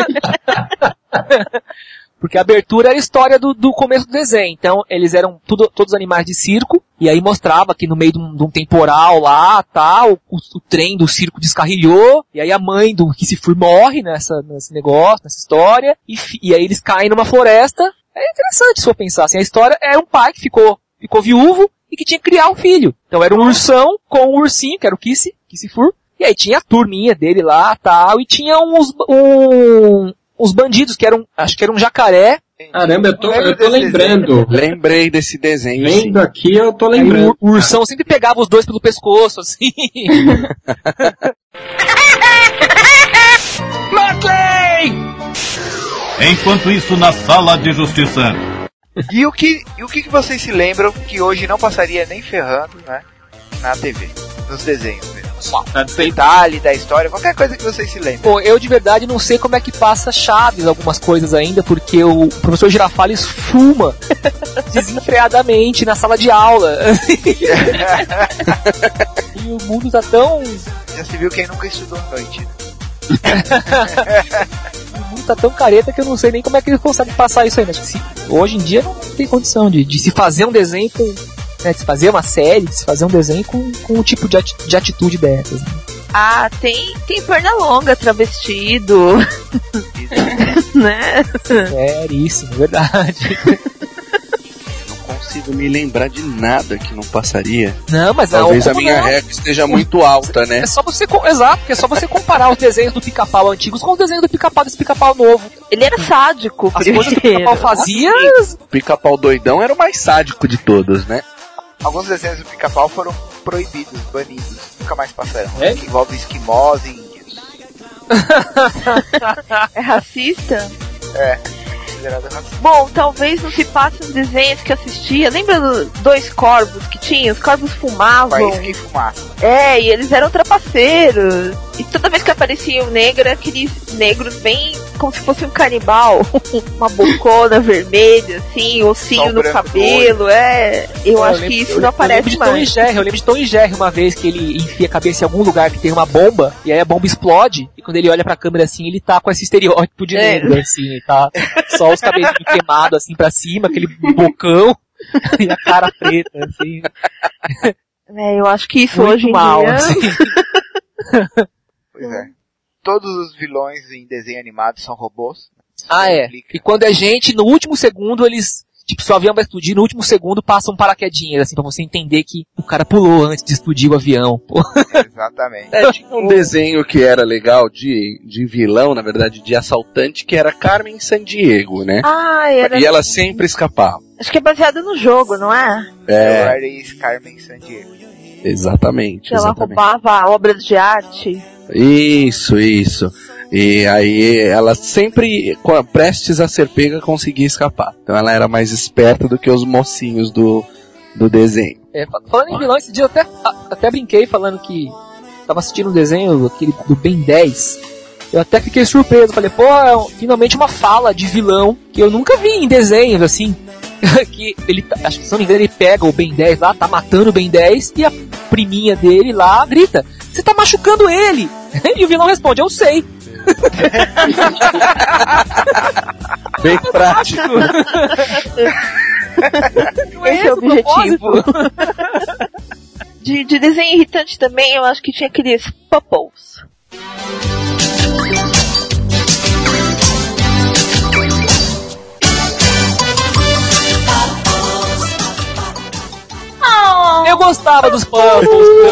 Porque a abertura era a história do começo do desenho. Então, eles eram todos animais de circo. E aí mostrava que no meio de um temporal lá, o trem do circo descarrilhou. E aí a mãe do Kissifur morre nesse negócio, nessa história. E aí eles caem numa floresta. É interessante se for pensar assim. A história era um pai que ficou viúvo e que tinha que criar um filho. Então era um ursão com um ursinho, que era o Kissifur. E aí tinha a turminha dele lá, tal. E tinha uns bandidos que acho que era um jacaré. Caramba, eu tô lembrando. Lembrei desse desenho. Vendo aqui, eu tô lembrando. O ursão sempre pegava os dois pelo pescoço, assim. Martley! Enquanto isso, na sala de justiça. E o que vocês se lembram que hoje não passaria nem ferrando, né? Na TV, nos desenhos mesmo. detalhe da história, qualquer coisa que vocês se lembrem. Pô, eu de verdade não sei como é que passa Chaves, algumas coisas ainda, porque o professor Girafales fuma desenfreadamente na sala de aula. E o mundo tá tão... Já se viu quem nunca estudou à noite. O mundo tá tão careta que eu não sei nem como é que eles conseguem passar isso ainda. Hoje em dia não tem condição de se fazer um desenho com... Né, de se fazer uma série, de se fazer um desenho com um tipo de atitude dessas. Né? Ah, tem perna longa, travestido. Né? Seríssimo, verdade. Não consigo me lembrar de nada que não passaria. Não, mas talvez a minha régua esteja muito alta, né? É só você, exato, porque é só você comparar os desenhos do Pica-Pau antigos com os desenhos do Pica-Pau desse Pica-Pau novo. Ele era sádico. As coisas que o Pica-Pau fazia... O Pica-Pau doidão era o mais sádico de todos, né? Alguns desenhos do Pica-Pau foram proibidos, banidos, nunca mais passaram. É? Que envolve esquimós e índios. É racista? É. Bom, talvez não se passe nos desenhos que eu assistia. Lembra dos 2 corvos que tinha? Os corvos fumavam. Faísca e fumaça. É, e eles eram trapaceiros. E toda vez que aparecia um negro, aqueles negros bem como se fosse um canibal. Uma bocona vermelha, assim, ossinho no cabelo. Eu acho que isso não aparece mais. Eu lembro de Tom e Jerry uma vez que ele enfia a cabeça em algum lugar que tem uma bomba, e aí a bomba explode, e quando ele olha pra câmera assim, ele tá com esse estereótipo de negro, assim, ele tá só os cabelos queimados assim pra cima, aquele bocão, e a cara preta, assim. Eu acho que isso muito hoje em mal, dia... assim. Pois é. Todos os vilões em desenho animado são robôs. E quando é gente, no último segundo eles... Tipo, se o avião vai explodir, no último segundo passa um paraquedinhas, assim, pra você entender que o cara pulou antes de explodir o avião. Pô. Exatamente. Tinha um desenho que era legal de vilão, na verdade, de assaltante, que era Carmen Sandiego, né? E ela sempre escapava. Acho que é baseado no jogo, não é? Carmen Sandiego. Exatamente. Ela roubava obras de arte. Isso. E aí ela sempre, prestes a ser pega, conseguia escapar. Então ela era mais esperta do que os mocinhos do desenho. Falando em vilão, esse dia eu até brinquei falando que tava assistindo um desenho aquele do Ben 10. Eu até fiquei surpreso. Falei, finalmente uma fala de vilão que eu nunca vi em desenhos, assim. Que ele, acho que se não me engano, ele pega o Ben 10 lá, tá matando o Ben 10, e a priminha dele lá grita: "Você tá machucando ele!" E o vilão responde: "Eu sei." Bem prático. Esse é o objetivo. De desenho irritante também, eu acho que tinha aqueles Pupples. Eu gostava dos Pupples,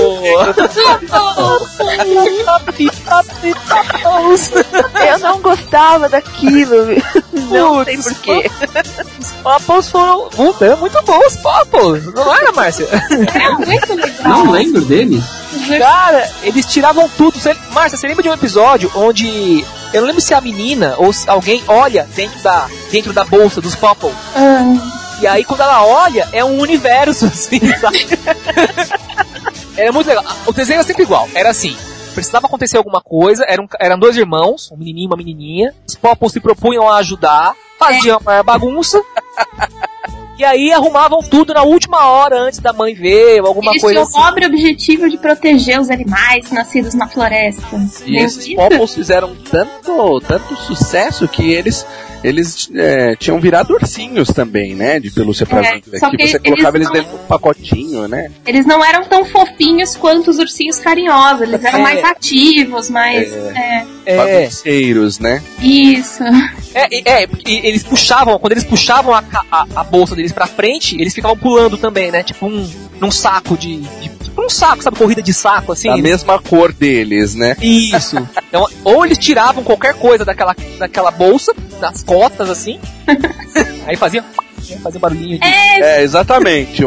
Eu não gostava daquilo. Não sei porquê. Os Pupples foram muito bons, os Pupples. Não era, Márcia? É muito legal. Não lembro deles. Cara, eles tiravam tudo. Márcia, você lembra de um episódio onde... Eu não lembro se a menina ou se alguém olha dentro da bolsa dos Pupples. E aí quando ela olha, é um universo, assim, sabe? Era muito legal. O desenho era sempre igual. Era assim, precisava acontecer alguma coisa, eram 2 irmãos, um menininho e uma menininha. Os Pupples se propunham a ajudar, faziam uma bagunça. E aí arrumavam tudo na última hora, antes da mãe ver, alguma coisa assim. Eles tinham o nobre objetivo de proteger os animais nascidos na floresta. E esses Pupples fizeram tanto sucesso que eles tinham virado ursinhos também, né? De pelúcia pra vida. Só que você colocava eles dentro do pacotinho, né? Eles não eram tão fofinhos quanto os ursinhos carinhosos. Eles eram mais ativos, mais... bagunceiros, né? Isso. E eles puxavam, quando eles puxavam a bolsa deles pra frente, eles ficavam pulando também, né? Tipo num saco tipo um saco, sabe? Corrida de saco, assim. Da mesma cor deles, né? Isso. Então, ou eles tiravam qualquer coisa daquela bolsa, das cotas, assim. Aí fazia barulhinho de... exatamente.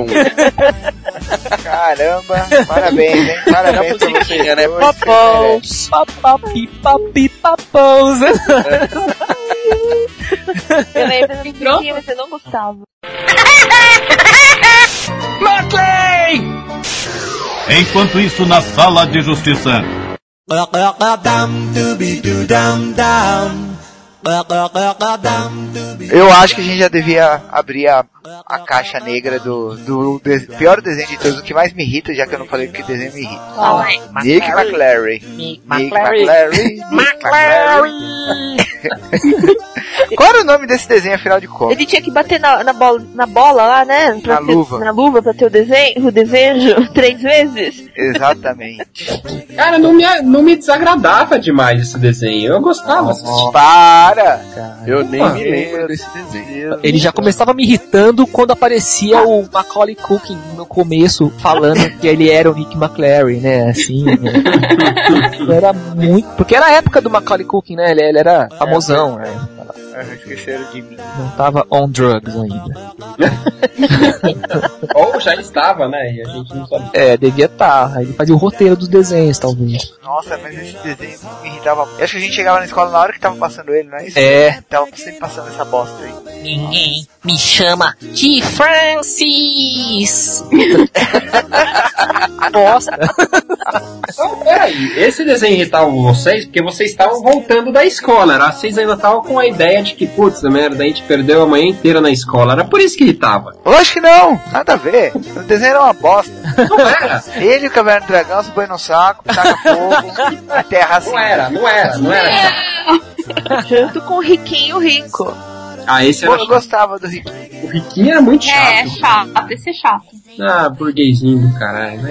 Caramba, parabéns, hein? Parabéns pra você, né? Papos, papos. Eu lembro do bichinho, mas eu não gostava. Martley! Enquanto isso, na Sala de Justiça. Eu acho que a gente já devia abrir a caixa negra do pior desenho de todos, o que mais me irrita, já que eu não falei que desenho me irrita. Nick McClary. Qual era o nome desse desenho, afinal de contas? Ele tinha que bater na bola lá, né? Na luva pra ter o desejo 3 vezes. Exatamente. Cara, não me desagradava demais esse desenho. Eu gostava. Para! Eu nem me lembro desse desenho. Ele já começava me irritando quando aparecia o Macaulay Culkin no começo, falando que ele era o Nick McClary, né? Assim, né? Era muito... Porque era a época do Macaulay Culkin, né? Ele era famosão, né? Esqueceram de mim. Não tava on drugs ainda. Ou já estava, né? E a gente não sabia. Devia estar. Aí ele fazia o roteiro dos desenhos, talvez. Nossa, mas esse desenho me irritava. Eu acho que a gente chegava na escola na hora que tava passando ele, não é isso? Tava sempre passando essa bosta aí. Ninguém me chama de Francis! Bosta! Então, peraí, esse desenho irritava vocês porque vocês estavam voltando da escola, era? Vocês ainda estavam com a ideia de que, putz, merda, a gente perdeu a manhã inteira na escola, era por isso que irritava. Lógico que não, nada a ver, o desenho era uma bosta. Não era? Ele e o Caverna do Dragão se põe no saco, taca fogo, a terra assim. Não era. Junto com o Riquinho Rico. Ah, esse era eu gostava do Riquinho. O Riquinho era muito chato. Chato, esse é chato. Ah, burguesinho do caralho, né?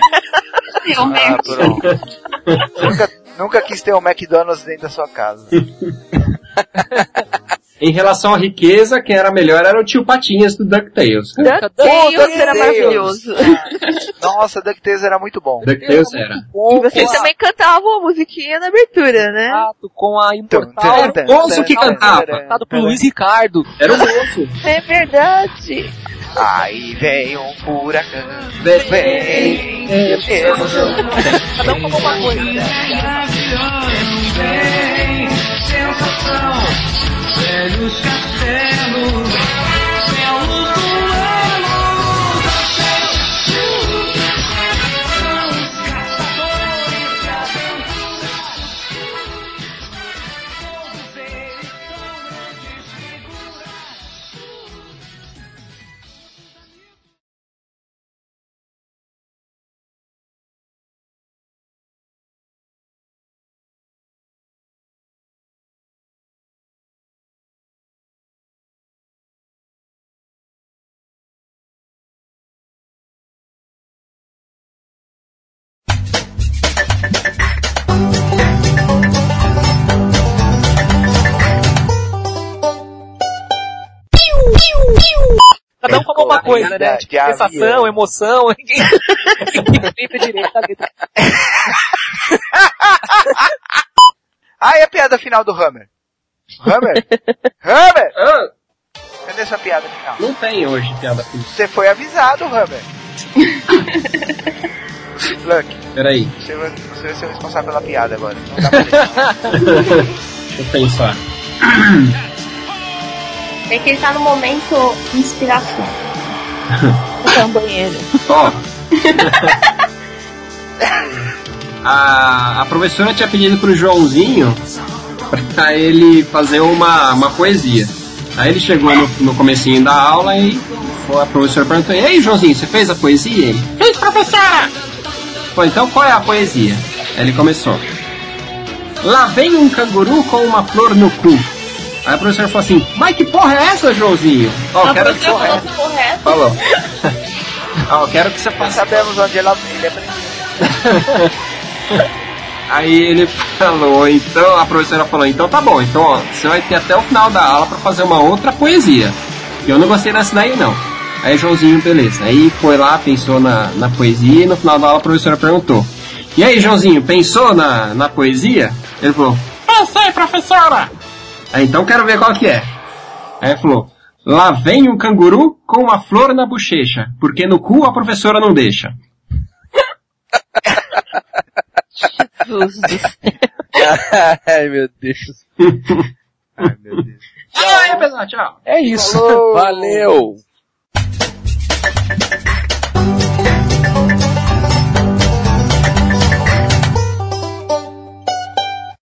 Nunca quis ter um McDonald's dentro da sua casa. Em relação à riqueza, quem era melhor era o tio Patinhas do DuckTales. DuckTales era maravilhoso. Nossa, DuckTales era muito bom. DuckTales era. E vocês também cantavam a musiquinha na abertura, né? Com a imortal. Era o moço que cantava. Cantado por Luiz Ricardo. Era o moço. É verdade. Aí vem um furacão. Vem. Cada um falou uma coisa. Sensação, velhos castelos, belos duelos, até são os caçadores da aventura. Todos eles são grandes figuras. Cada um falou uma coisa, né? Tipo, sensação, emoção. Ninguém lembra direito da letra. Ah, e a piada final do Hammer? Hammer? Cadê sua piada final? Não tem hoje piada final. Você foi avisado, Hammer. Luck. Peraí. Você vai ser o responsável pela piada agora. Não dá pra deixar. Deixa eu pensar. É que ele tá no momento de inspiração. Tá no banheiro. Ó. A professora tinha pedido pro Joãozinho pra ele fazer uma poesia. Aí ele chegou no comecinho da aula e a professora perguntou: e aí, Joãozinho, você fez a poesia? Ele: fiz, professora! Pô, então qual é a poesia? Aí ele começou: lá vem um canguru com uma flor no cu. Aí a professora falou assim: mas que porra é essa, Joãozinho? Ó, quero que você falou. Ó, quero que você faça. Sabemos onde ele aprendeu. Aí ele falou, então a professora falou: então tá bom, então ó, você vai ter até o final da aula pra fazer uma outra poesia. Eu não gostei dessa daí não. Aí Joãozinho, beleza. Aí foi lá, pensou na poesia e no final da aula a professora perguntou: e aí, Joãozinho, pensou na poesia? Ele falou: pensei, professora! Aí, então quero ver qual que é. Aí ele falou: lá vem um canguru com uma flor na bochecha, porque no cu a professora não deixa. Jesus do céu. Ai, meu Deus. Ai, meu Deus. Tchau, pessoal, tchau. É isso. Valeu.